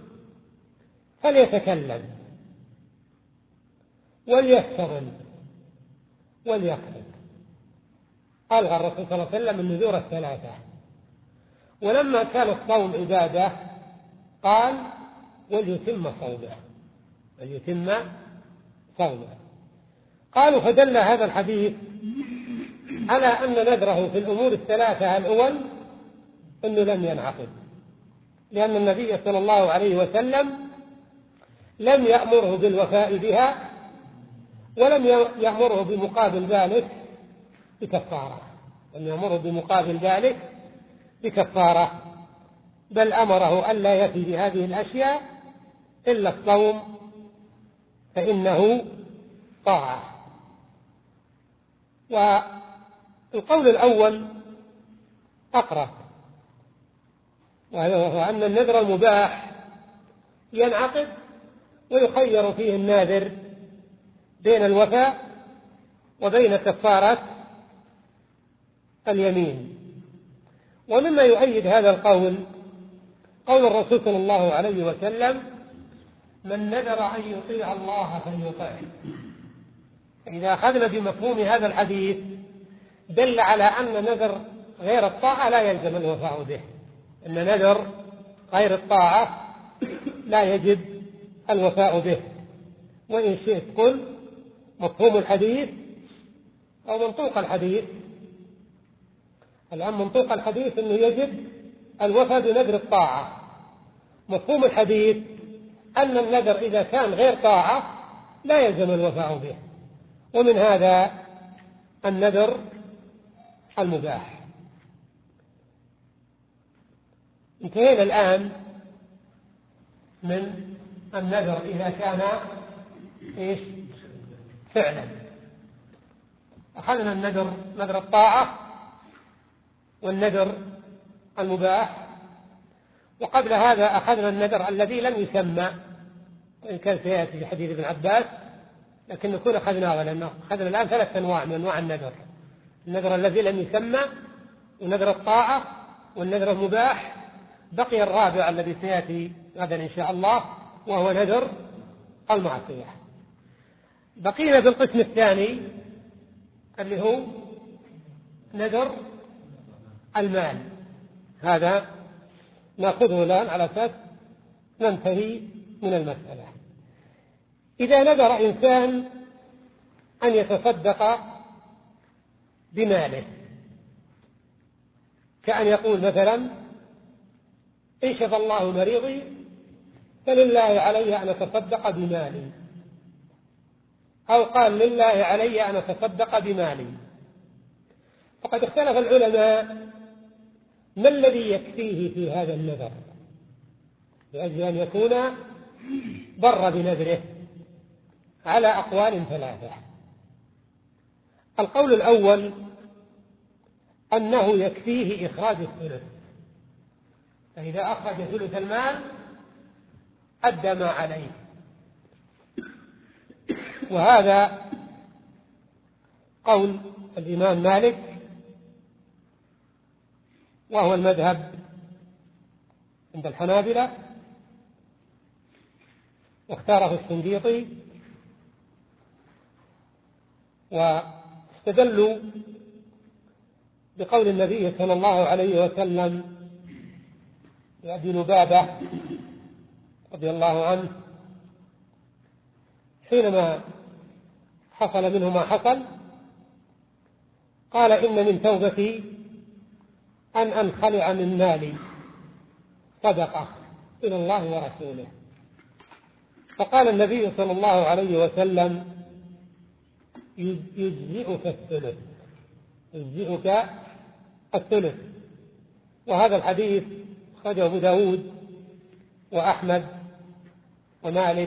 فليتكلم وليستظل وليقعد. ألغى الرسول صلى الله عليه وسلم النذور الثلاثة. ولما كان الصوم عبادة قال وليتم صومه وليتم صومه. قالوا فدل هذا الحديث على أن نذره في الأمور الثلاثة الأول أنه لم ينعقد، لأن النبي صلى الله عليه وسلم لم يأمره بالوفاء بها، ولم يأمره بمقابل ذلك بكفارة لم يأمره بمقابل ذلك بكفارة بل أمره ألا يأتي بهذه الأشياء إلا الصوم فإنه طاعة. والقول الأول أقرب، وهو أن النذر المباح ينعقد ويخير فيه الناذر بين الوفاء وبين كفارة اليمين. ومما يؤيد هذا القول قول الرسول صلى الله عليه وسلم: من نذر أن يطيع الله فليطعه. إذا أخذنا بمفهوم هذا الحديث دل على أن نذر غير الطاعة لا يلزم الوفاء به، أن نذر غير الطاعة لا يجب الوفاء به. وإن شئت قل مفهوم الحديث أو منطوق الحديث. الآن منطوق الحديث أنه يجب الوفاء بنذر الطاعة، مفهوم الحديث أن النذر إذا كان غير طاعة لا يلزم الوفاء به، ومن هذا النذر المباح. انتهينا الآن من النذر إذا كان إيش فعلا. أخذنا النذر نذر الطاعة والنذر المباح، وقبل هذا أخذنا النذر الذي لم يسمى، وإن كان سيأتي في حديث ابن عباس، لكن نكون أخذناه لأنه أخذنا الآن ثلاث أنواع من أنواع النذر: النذر الذي لم يسمى، ونذر الطاعة، والنذر المباح. بقي الرابع الذي سيأتي غدا إن شاء الله، وهو نذر المعصية. بقينا بالقسم الثاني اللي هو نذر المال. هذا نأخذه الآن على أساس ننتهي من المسألة. إذا نذر إنسان أن يتصدق بماله، كأن يقول مثلا: إن شفى الله مريضي فلله علي أن أتصدق بمالي، أو قال: لله علي أن أتصدق بمالي. فقد اختلف العلماء ما الذي يكفيه في هذا النذر لأجل أن يكون بر بنذره، على أقوال ثلاثة. القول الأول أنه يكفيه إخراج الثلث، فإذا أخرج ثلث المال أدى ما عليه، وهذا قول الإمام مالك، وهو المذهب عند الحنابلة، واختاره السنجيطي، واستدلوا بقول النبي صلى الله عليه وسلم لأبي لبابة رضي الله عنه حينما حصل منه ما حصل، قال: إن من توبتي أن أنخلع من مالي صدقة إلى الله ورسوله. فقال النبي صلى الله عليه وسلم: يجزئك الثلث، يجزئك الثلث. وهذا الحديث أخرجه أبو داود وأحمد ومالك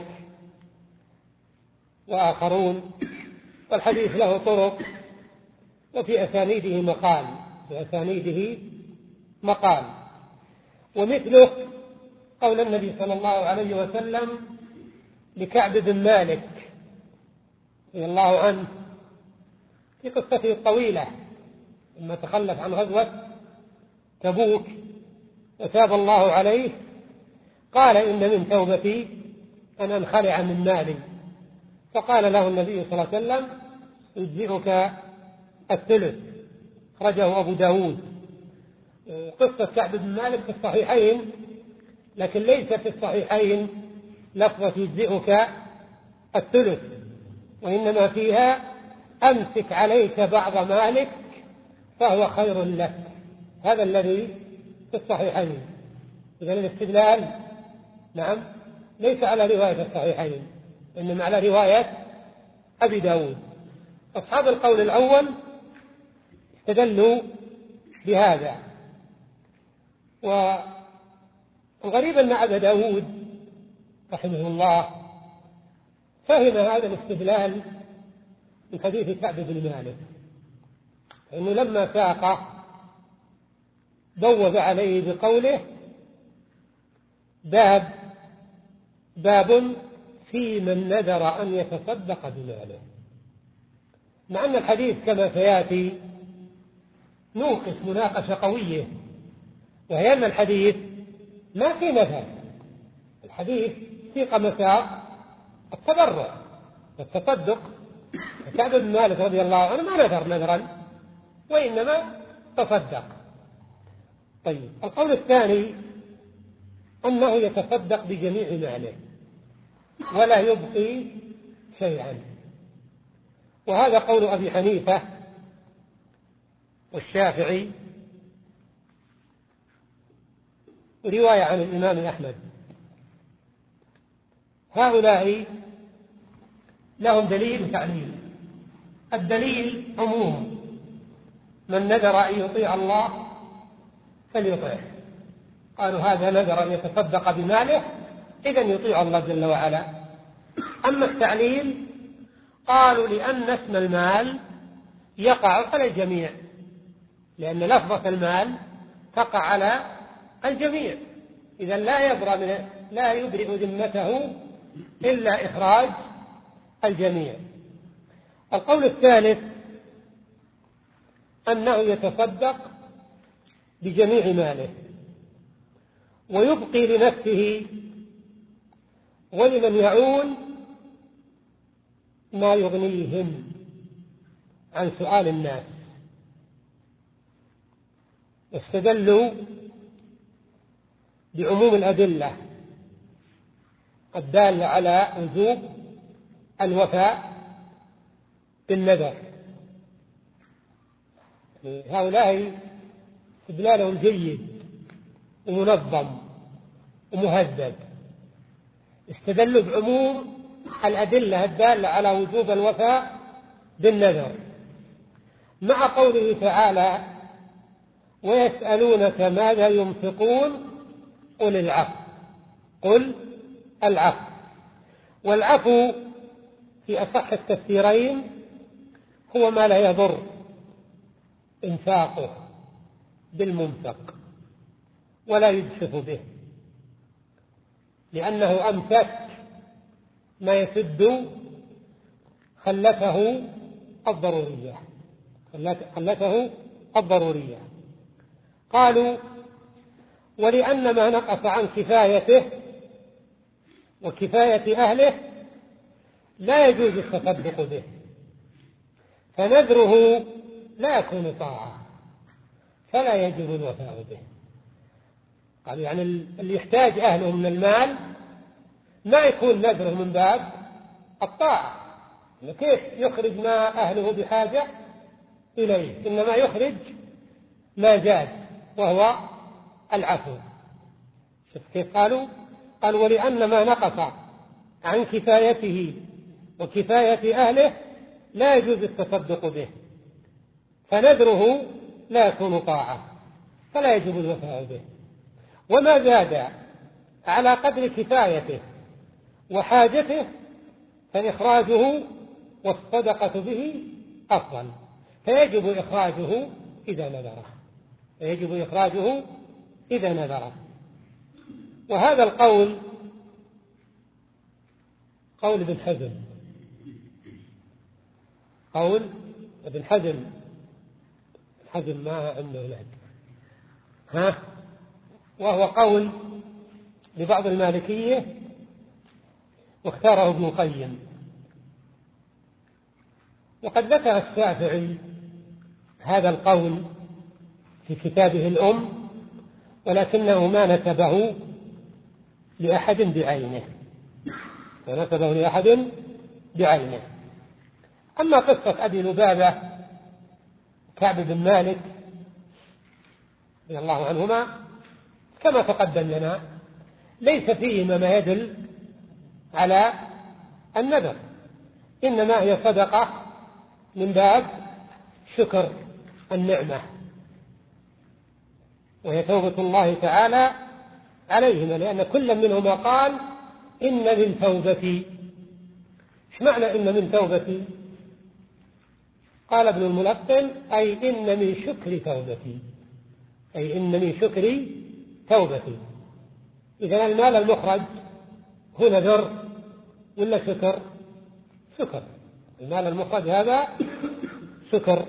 وآخرون، والحديث له طرق، وفي أسانيده مقال في أسانيده مقال ومثله قول النبي صلى الله عليه وسلم لكعب بن مالك رضي الله عنه في قصته الطويلة لما تخلف عن غزوة تبوك وتاب الله عليه، قال: إن من توبتي أن أنخلع من مالي. فقال له النبي صلى الله عليه وسلم: يجزئك الثلث. أخرجه أبو داود. قصة كعب بن مالك في الصحيحين، لكن ليس في الصحيحين لفظة يجزئك الثلث، وإنما فيها: أمسك عليك بعض مالك فهو خير لك. هذا الذي في الصحيحين. إذن الاستدلال نعم ليس على رواية الصحيحين، إنما على رواية أبي داود. أصحاب القول الأول استدلوا بهذا. والغريب أن أبا داود رحمه الله فهم هذا الاستدلال من حديث كعب بن مالك، إنه لما ساق بوب عليه بقوله باب باب في من نذر أن يتصدق بماله، مع أن الحديث كما سيأتي نوقف مناقشة قوية، وهي أن الحديث ما في نذر، الحديث في مساق التبرع والتصدق. كعب بن مالك رضي الله عنه ما نذر نذرا وإنما تصدق. طيب، القول الثاني أنه يتصدق بجميع ماله ولا يبقي شيئا، وهذا قول أبي حنيفة والشافعي ورواية عن الإمام أحمد. هؤلاء لهم دليل تعليل. الدليل عموم من نذر أن يطيع الله فليطيعه، قالوا هذا نذر أن يتصدق بماله إذن يطيع الله جل وعلا. أما التعليل قالوا لأن اسم المال يقع على الجميع، لأن لفظة المال تقع على الجميع، إذا لا يبرأ من لا يبرئ ذمته إلا إخراج الجميع. القول الثالث أنه يتصدق بجميع ماله ويبقي لنفسه ولمن يعون ما يغنيهم عن سؤال الناس. استدلوا بعموم الأدلة الدالة على وجوب الوفاء بالنذر. هؤلاء استدلالهم جيد ومنظم ومهذب، استدلوا بعموم الأدلة الدالة على وجوب الوفاء بالنذر، مع قوله تعالى ويسألونك ماذا ينفقون قل العفو قل العفو. والعفو في أصح التفسيرين هو ما لا يضر إنفاقه بالمنفق ولا يجسف به، لأنه أمسك ما يسد خلته الضرورية خلته الضرورية. قالوا ولأن ما نقص عن كفايته وكفاية أهله لا يجوز التصدق به، فنذره لا يكون طاعة فلا يجب الوفاء به. قالوا يعني اللي يحتاج أهله من المال ما يكون نذره من باب الطاعة، كيف يخرج ما أهله بحاجة إليه، إنما يخرج ما جاز وهو العفو. شوف كيف قالوا قالوا ولأن ما نقص عن كفايته وكفاية أهله لا يجوز التصدق به، فنذره لا يكون طاعة فلا يجب الوفاء به، وما زاد على قدر كفايته وحاجته فإخراجه والصدقة به أفضل، فيجب إخراجه إذا نذره فيجب إخراجه إذا نذره. وهذا القول قول ابن حزم قول ابن حزم حزم ما عنده ولد ها وهو قول لبعض المالكية واختاره ابن القيم. وقد ذكر الشافعي هذا القول في كتابه الأم، ولكنه ما نسبه لأحد بعينه ونسبه لأحد بعينه. أما قصة أبي لبابة كعب بن مالك رضي الله عنهما كما تقدم لنا ليس فيهما ما يدل على النذر، إنما هي صدقة من باب شكر النعمة، وهي توبة الله تعالى عليهما، لأن كل منهما قال إن من توبتي. ايش معنى إن من توبتي؟ قال ابن الملقن أي إن من شكر توبتي، أي إن من شكري توبتي. إذا المال المخرج هو نذر ولا شكر؟ شكر. المال المخرج هذا شكر.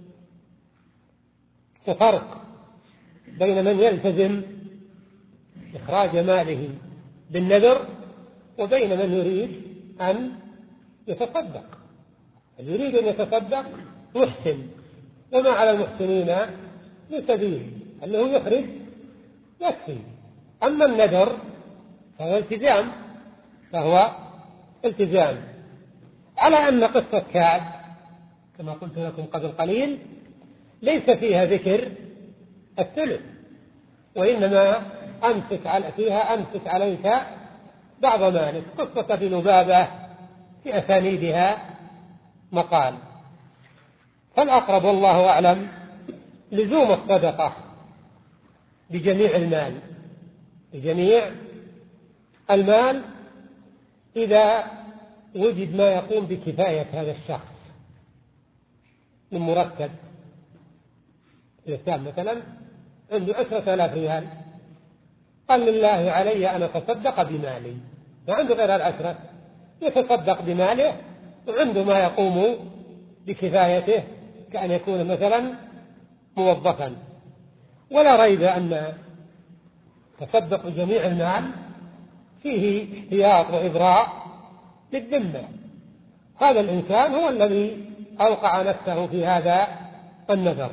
وفرق بين من يلتزم إخراج ماله بالنذر وبين من يريد أن يتصدق. اللي يريد أن يتصدق محسن، وما على المحسنين من سبيل، اللي هو يخرج يكفي. أما النذر فهو التزام، فهو التزام على أن قصة كعب كما قلت لكم قبل قليل ليس فيها ذكر الثلث، وإنما أمسك على فيها أمسك عليك بعض مالك. قصة ابن لبابة في أسانيدها مقال. فالأقرب والله أعلم لزوم الصدقة بجميع المال، بجميع المال إذا وجد ما يقوم بكفاية هذا الشخص من مرتب. إذا كان مثلا عنده عشرة آلاف ريال قال لله علي أن أتصدق بمالي، ما عنده غير العشرة، يتصدق بماله وعنده ما يقوم بكفايته كأن يكون مثلا موظفا. ولا ريب أن تصدق بجميع المال فيه احتياط وإبراء للذمة. هذا الإنسان هو الذي أوقع نفسه في هذا النذر.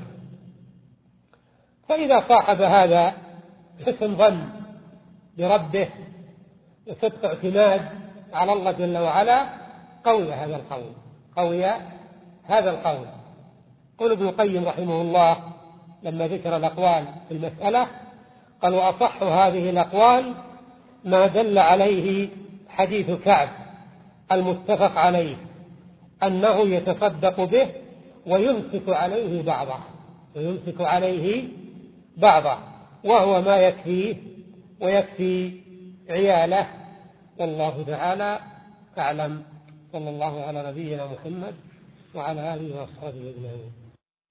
فإذا صاحب هذا حسن ظن بربه وصدق اعتماد على الله جل وعلا قوي هذا القول، قوي هذا القول. قال ابن القيم رحمه الله لما ذكر الأقوال في المسألة قال: وأصح هذه الأقوال ما دل عليه حديث كعب المتفق عليه أنه يتصدق به ويمسك عليه بعضه، ويمسك عليه بعضه وهو ما يكفيه ويكفي عياله. والله تعالى أعلم. صلى الله على نبينا محمد وعلى آله وأصحابه أجمعين.